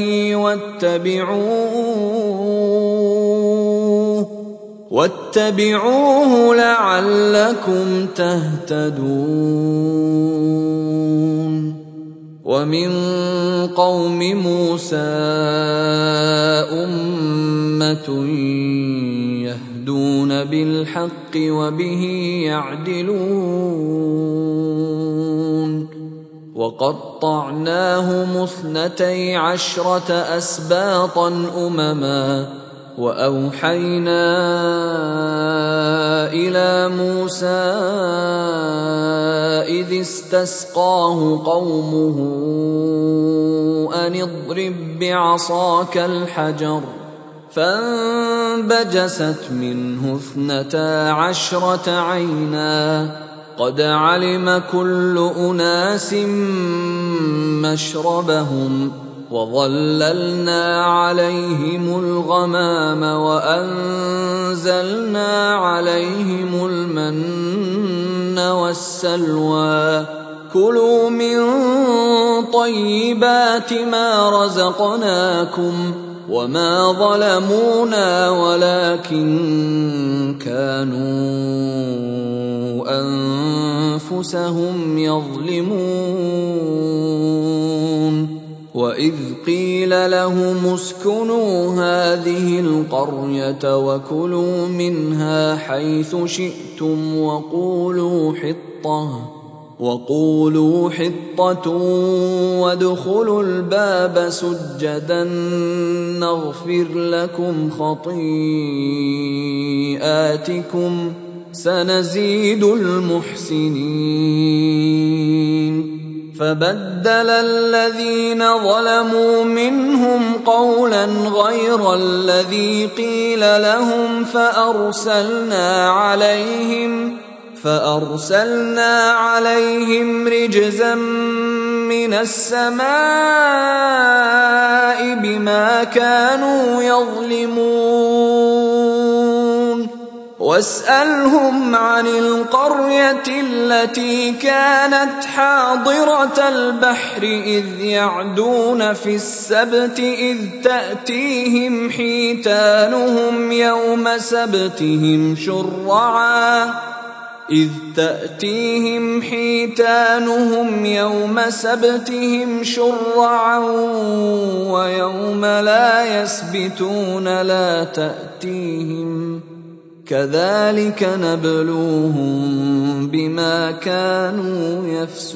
A: واتبعوه لعلكم تهتدون. ومن قوم موسى أمة يهدون بالحق وبه يعدلون. وقطعناهم 12 أسباطا أمما وأوحينا إلى موسى إذ استسقاه قومه أن اضرب بعصاك الحجر فانبجست منه 12 عينا قد علم كل أناس مشربهم وظللنا عليهم الغمام وأنزلنا عليهم المن والسلوى كلوا من طيبات ما رزقناكم وما ظلمونا ولكن كانوا أنفسهم يظلمون وإذ قيل لهم اسكنوا هذه القرية وكلوا منها حيث شئتم وقولوا حطة وادخلوا الباب سجدا نغفر لكم خطيئاتكم سنزيد المحسنين فبدل الذين ظلموا منهم قولا غير الذي قيل لهم فأرسلنا عليهم رجزا من السماء بما كانوا يظلمون واسألهم عن القرية التي كانت حاضرة البحر إذ يعدون في السبت إذ تأتيهم حيتانهم يوم سبتهم شرعا ويوم لا يسبتون لا تأتيهم كذلك نبلوهم بما كانوا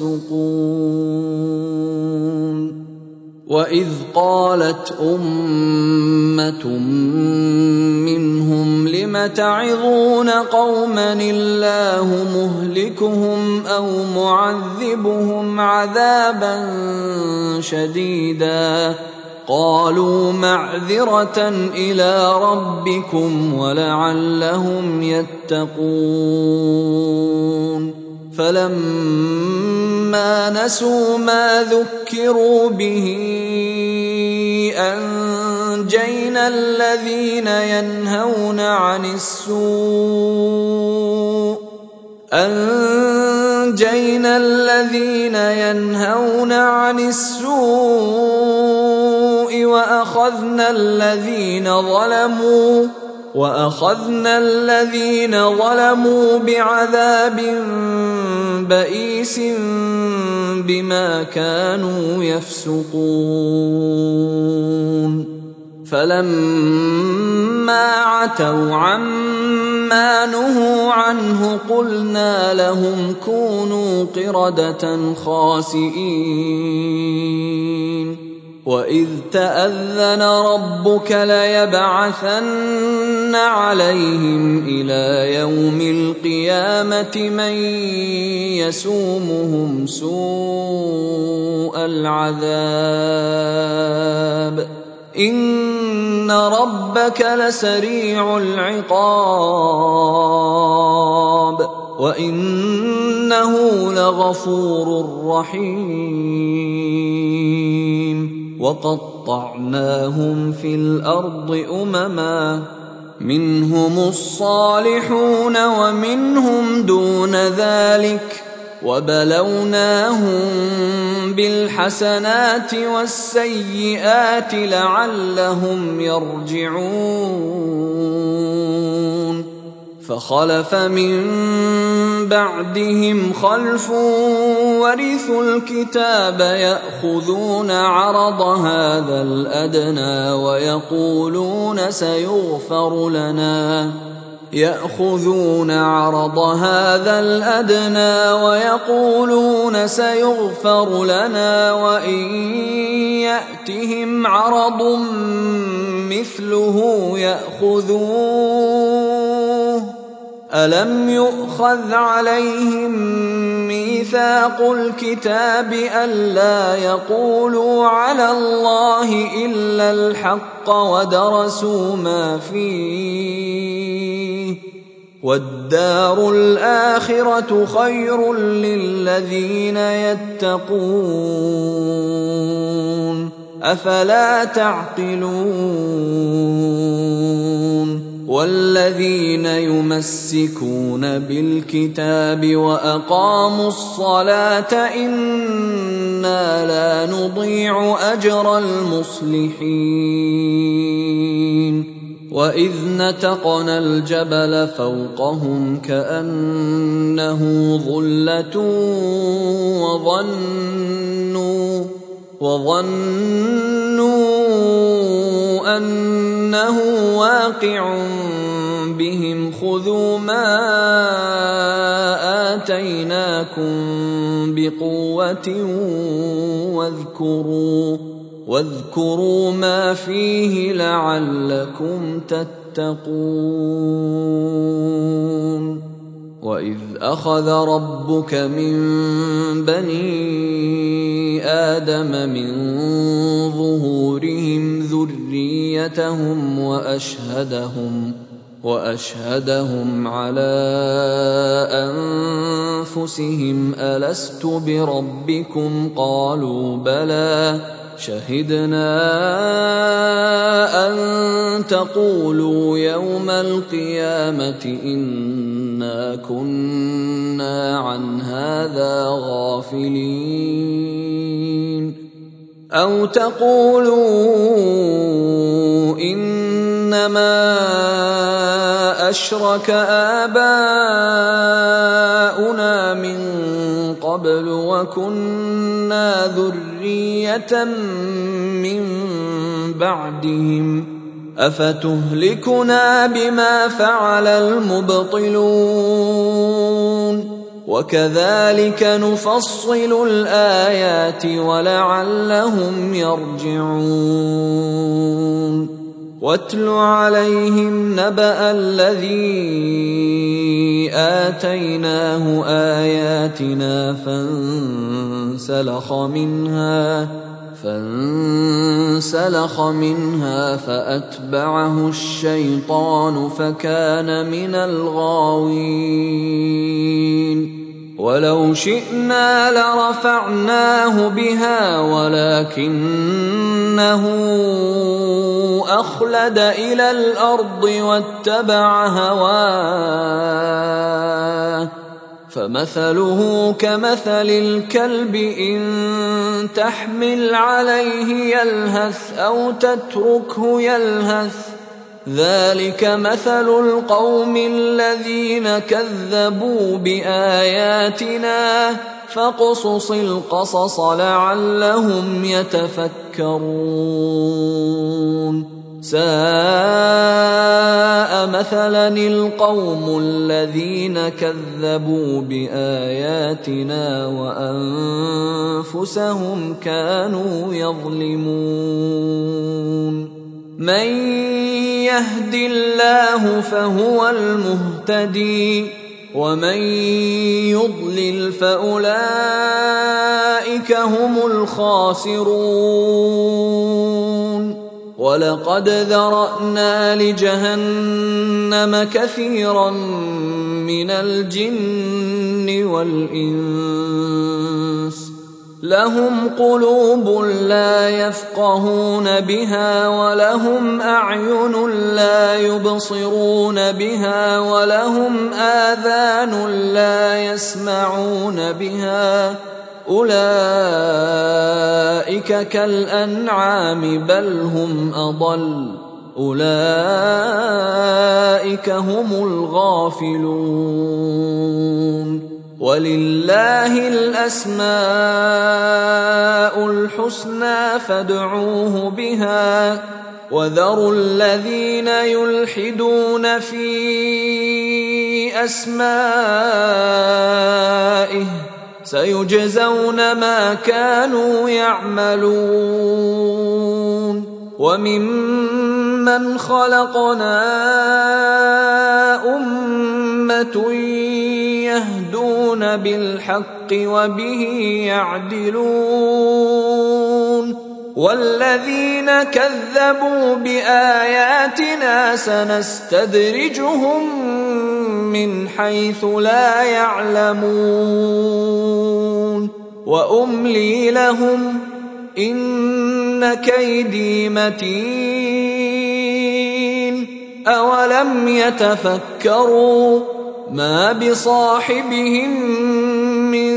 A: يفسقون وإذ قالت أمة منهم لم تعظون قوما الله مهلكهم أو معذبهم عذابا شديدا قالوا معذرة إلى ربكم ولعلهم يتقون فلما نسوا ما ذكروا به أنجينا الذين ينهون عن السوء وأخذنا الذين ظلموا بعذاب بئيس بما كانوا يفسقون فلما عتوا عما نهوا عنه قلنا لهم كونوا قردة خاسئين وإذ تأذن ربك ليبعثن عليهم إلى يوم القيامة من يسومهم سوء العذاب إن ربك لسريع العقاب وإنه لغفور رحيم وقطعناهم في الأرض أمما منهم الصالحون ومنهم دون ذلك وبلوناهم بالحسنات والسيئات لعلهم يرجعون فخلف من بعدهم خلف ورثوا الكتاب يأخذون عرض هذا الأدنى ويقولون سيغفر لنا وإن يأتهم عرض مثله يأخذوه ألم يؤخذ عليهم ميثاق الكتاب ألا يقولوا على الله إلا الحق ودرسوا ما فيه والدار الآخرة خير للذين يتقون أفلا تعقلون والذين يمسكون بالكتاب وأقاموا الصلاة إنا لا نضيع أجر المصلحين وإذ نتقنا الجبل فوقهم كأنه ظلة وظنوا أنه واقع بهم خذوا ما آتيناكم بقوة واذكروا ما فيه لعلكم تتقون وإذ أخذ ربك من بني آدم من ظهورهم ذريتهم وأشهدهم على أنفسهم ألست بربكم قالوا بلى شهدنا أن تقولوا يوم القيامة إنا كنا عن هذا غافلين أو تقولوا إنما أشرك آباؤنا من قبل وكنا ذرية من بعدهم أفتهلكنا بما فعل المبطلون وكذلك نفصل الآيات ولعلهم يرجعون واتل عليهم نبأ الذي آتيناه آياتنا فانسلخ منها فأتبعه الشيطان فكان من الغاوين ولو شئنا لرفعناه بها ولكنه أخلد إلى الأرض واتبع هواه فمثله كمثل الكلب إن تحمل عليه يلهث أو تتركه يلهث ذلك مثل القوم الذين كذبوا بآياتنا فاقصص القصص لعلهم يتفكرون ساء مثلا القوم الذين كذبوا بآياتنا وأنفسهم كانوا يظلمون من يهد الله فهو المهتدي ومن يضلل فأولئك هم الخاسرون ولقد ذرأنا لجهنم كثيرا من الجن والإنس لهم قلوب لا يفقهون بها ولهم أعين لا يبصرون بها ولهم آذان لا يسمعون بها أولئك كالأنعام بل هم أضل أولئك هم الغافلون ولله الأسماء الحسنى فادعوه بها وذروا الذين يلحدون في أسمائه سيجزون ما كانوا يعملون وممن خلقنا أمة أمة يهدون بالحق وبه يعدلون والذين كذبوا بآياتنا سنستدرجهم من حيث لا يعلمون وأملي لهم إن كيدي متين أولم يتفكروا ما بصاحبهم من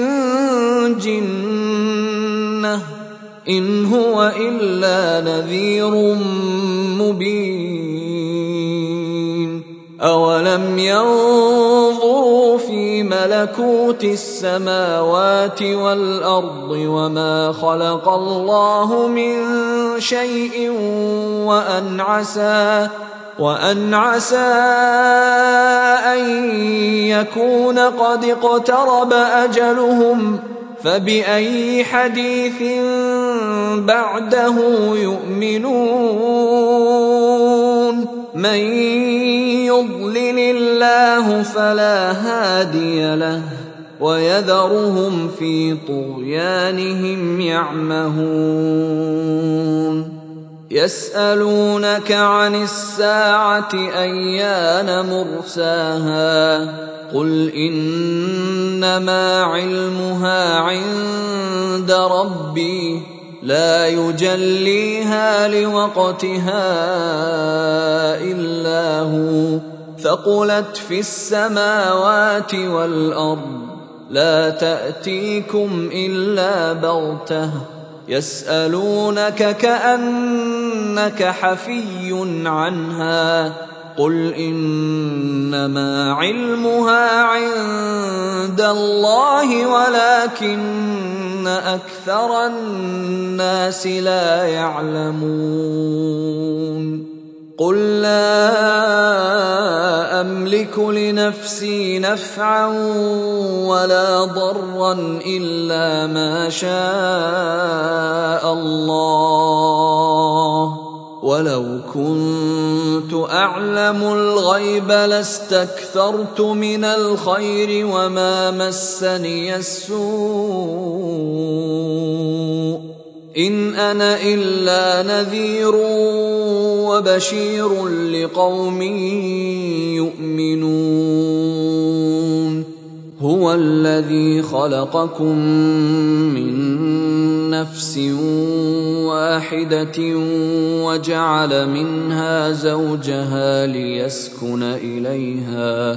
A: جنة إن هو إلا نذير مبين أولم ينظروا في ملكوت السماوات والأرض وما خلق الله من شيء وأن عسى أن يكون قد اقترب أجلهم فبأي حديث بعده يؤمنون من يضلل الله فلا هادي له ويذرهم في طغيانهم يعمهون يسألونك عن الساعة أيان مرساها قل إنما علمها عند ربي لا يجليها لوقتها إلا هو ثقلت في السماوات والأرض لا تأتيكم إلا بغتة يسألونك كأنك حفي عنها قل إنما علمها عند الله ولكن أكثر الناس لا يعلمون قل لا أملك لنفسي نفعا ولا ضرا إلا ما شاء الله ولو كنت أعلم الغيب لاستكثرت من الخير وما مسني السوء إن أنا إلا نذير وبشير لقوم يؤمنون هو الذي خلقكم من نفس واحدة وجعل منها زوجها ليسكن إليها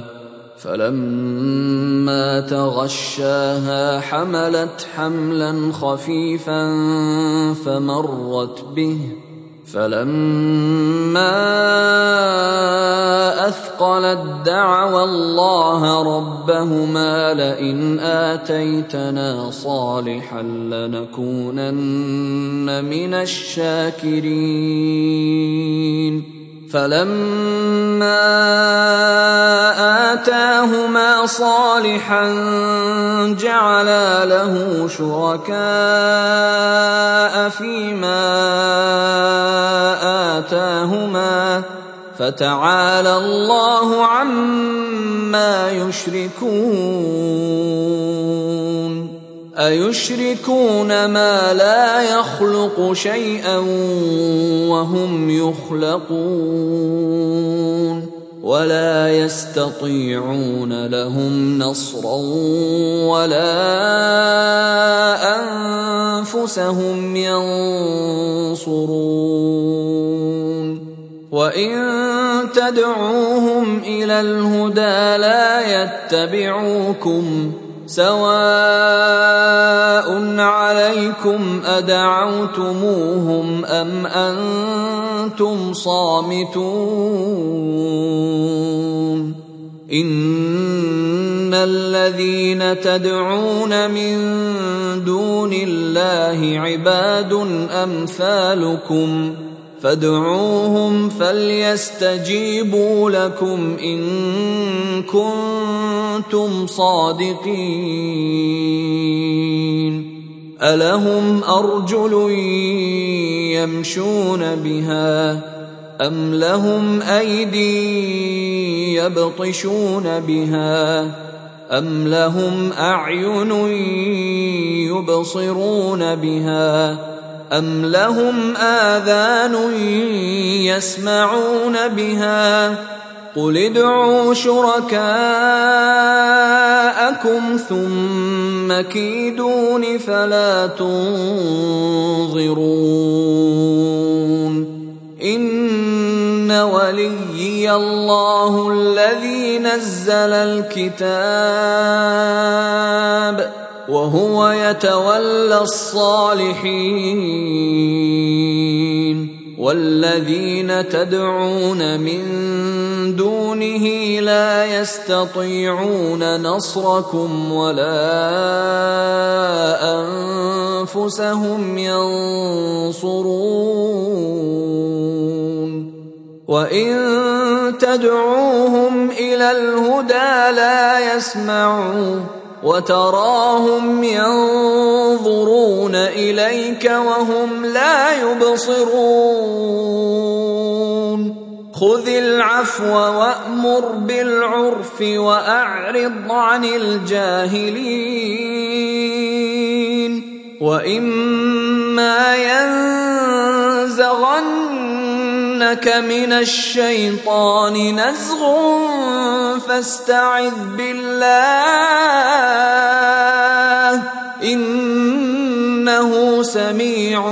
A: فلما تغشاها حملت حملا خفيفا فمرت به فلما أثقلت دعوا الله ربهما لئن آتيتنا صالحا لنكونن من الشاكرين فلما آتاهما صالحا جعلا له شركاء فيما آتاهما فتعالى الله عما يشركون أيشركون ما لا يخلق شيئا وهم يخلقون ولا يستطيعون لهم نصرا ولا أنفسهم ينصرون وإن تدعوهم إلى الهدى لا يتبعوكم سواء عليكم أدعوتموهم أم أنتم صامتون إن الذين تدعون من دون الله عباد أمثالكم فادعوهم فليستجيبوا لكم إن كنتم صادقين ألهم أرجل يمشون بها أم لهم أيدي يبطشون بها أم لهم أعين يبصرون بها أم لهم آذان يسمعون بها قل ادعوا شركاءكم ثم كيدون فلا تنظرون إن وليي الله الذي نزل الكتاب وهو يتولى الصالحين والذين تدعون من دونه لا يستطيعون نصركم ولا أنفسهم ينصرون وإن تدعوهم إلى الهدى لا يسمعون وتراهم ينظرون إليك وهم لا يبصرون خذ العفو وأمر بالعرف وأعرض عن الجاهلين وإما ينزغنك من الشيطان نزغ فاستعذ بالله إنه سميع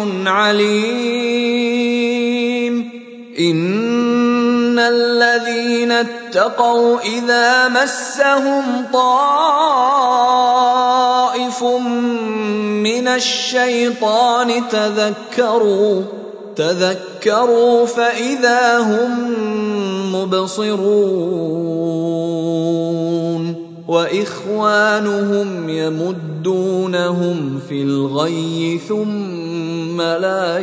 A: عليم إن الذين اتقوا إذا مسهم طائف من الشيطان تذكروا فإذا هم مبصرون وإخوانهم يمدونهم في الغي ثم لا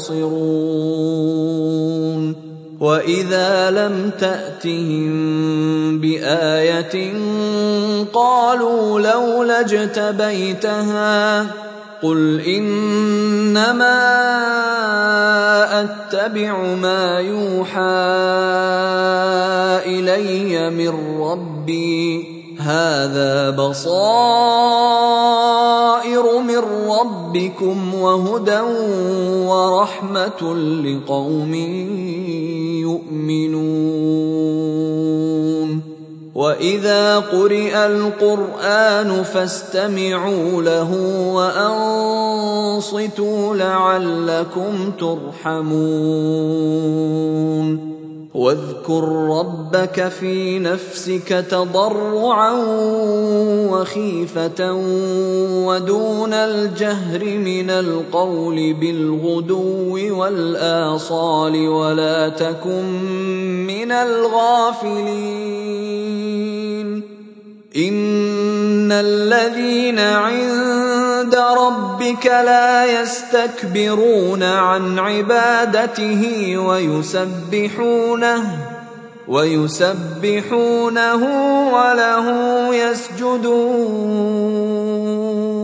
A: يقصرون وإذا لم تأتهم بآية قالوا لولا اجتبيتها قل إنما أتبع ما يوحى إلي من ربي هذا بصائر من ربكم وهدى ورحمة لقوم يؤمنون وإذا قرئ القرآن فاستمعوا له وأنصتوا لعلكم ترحمون واذكر ربك في نفسك تضرعا وخيفة ودون الجهر من القول بالغدو والآصال ولا تكن من الغافلين إن الذين عند ربك لا يستكبرون عن عبادته ويسبحونه وله يسجدون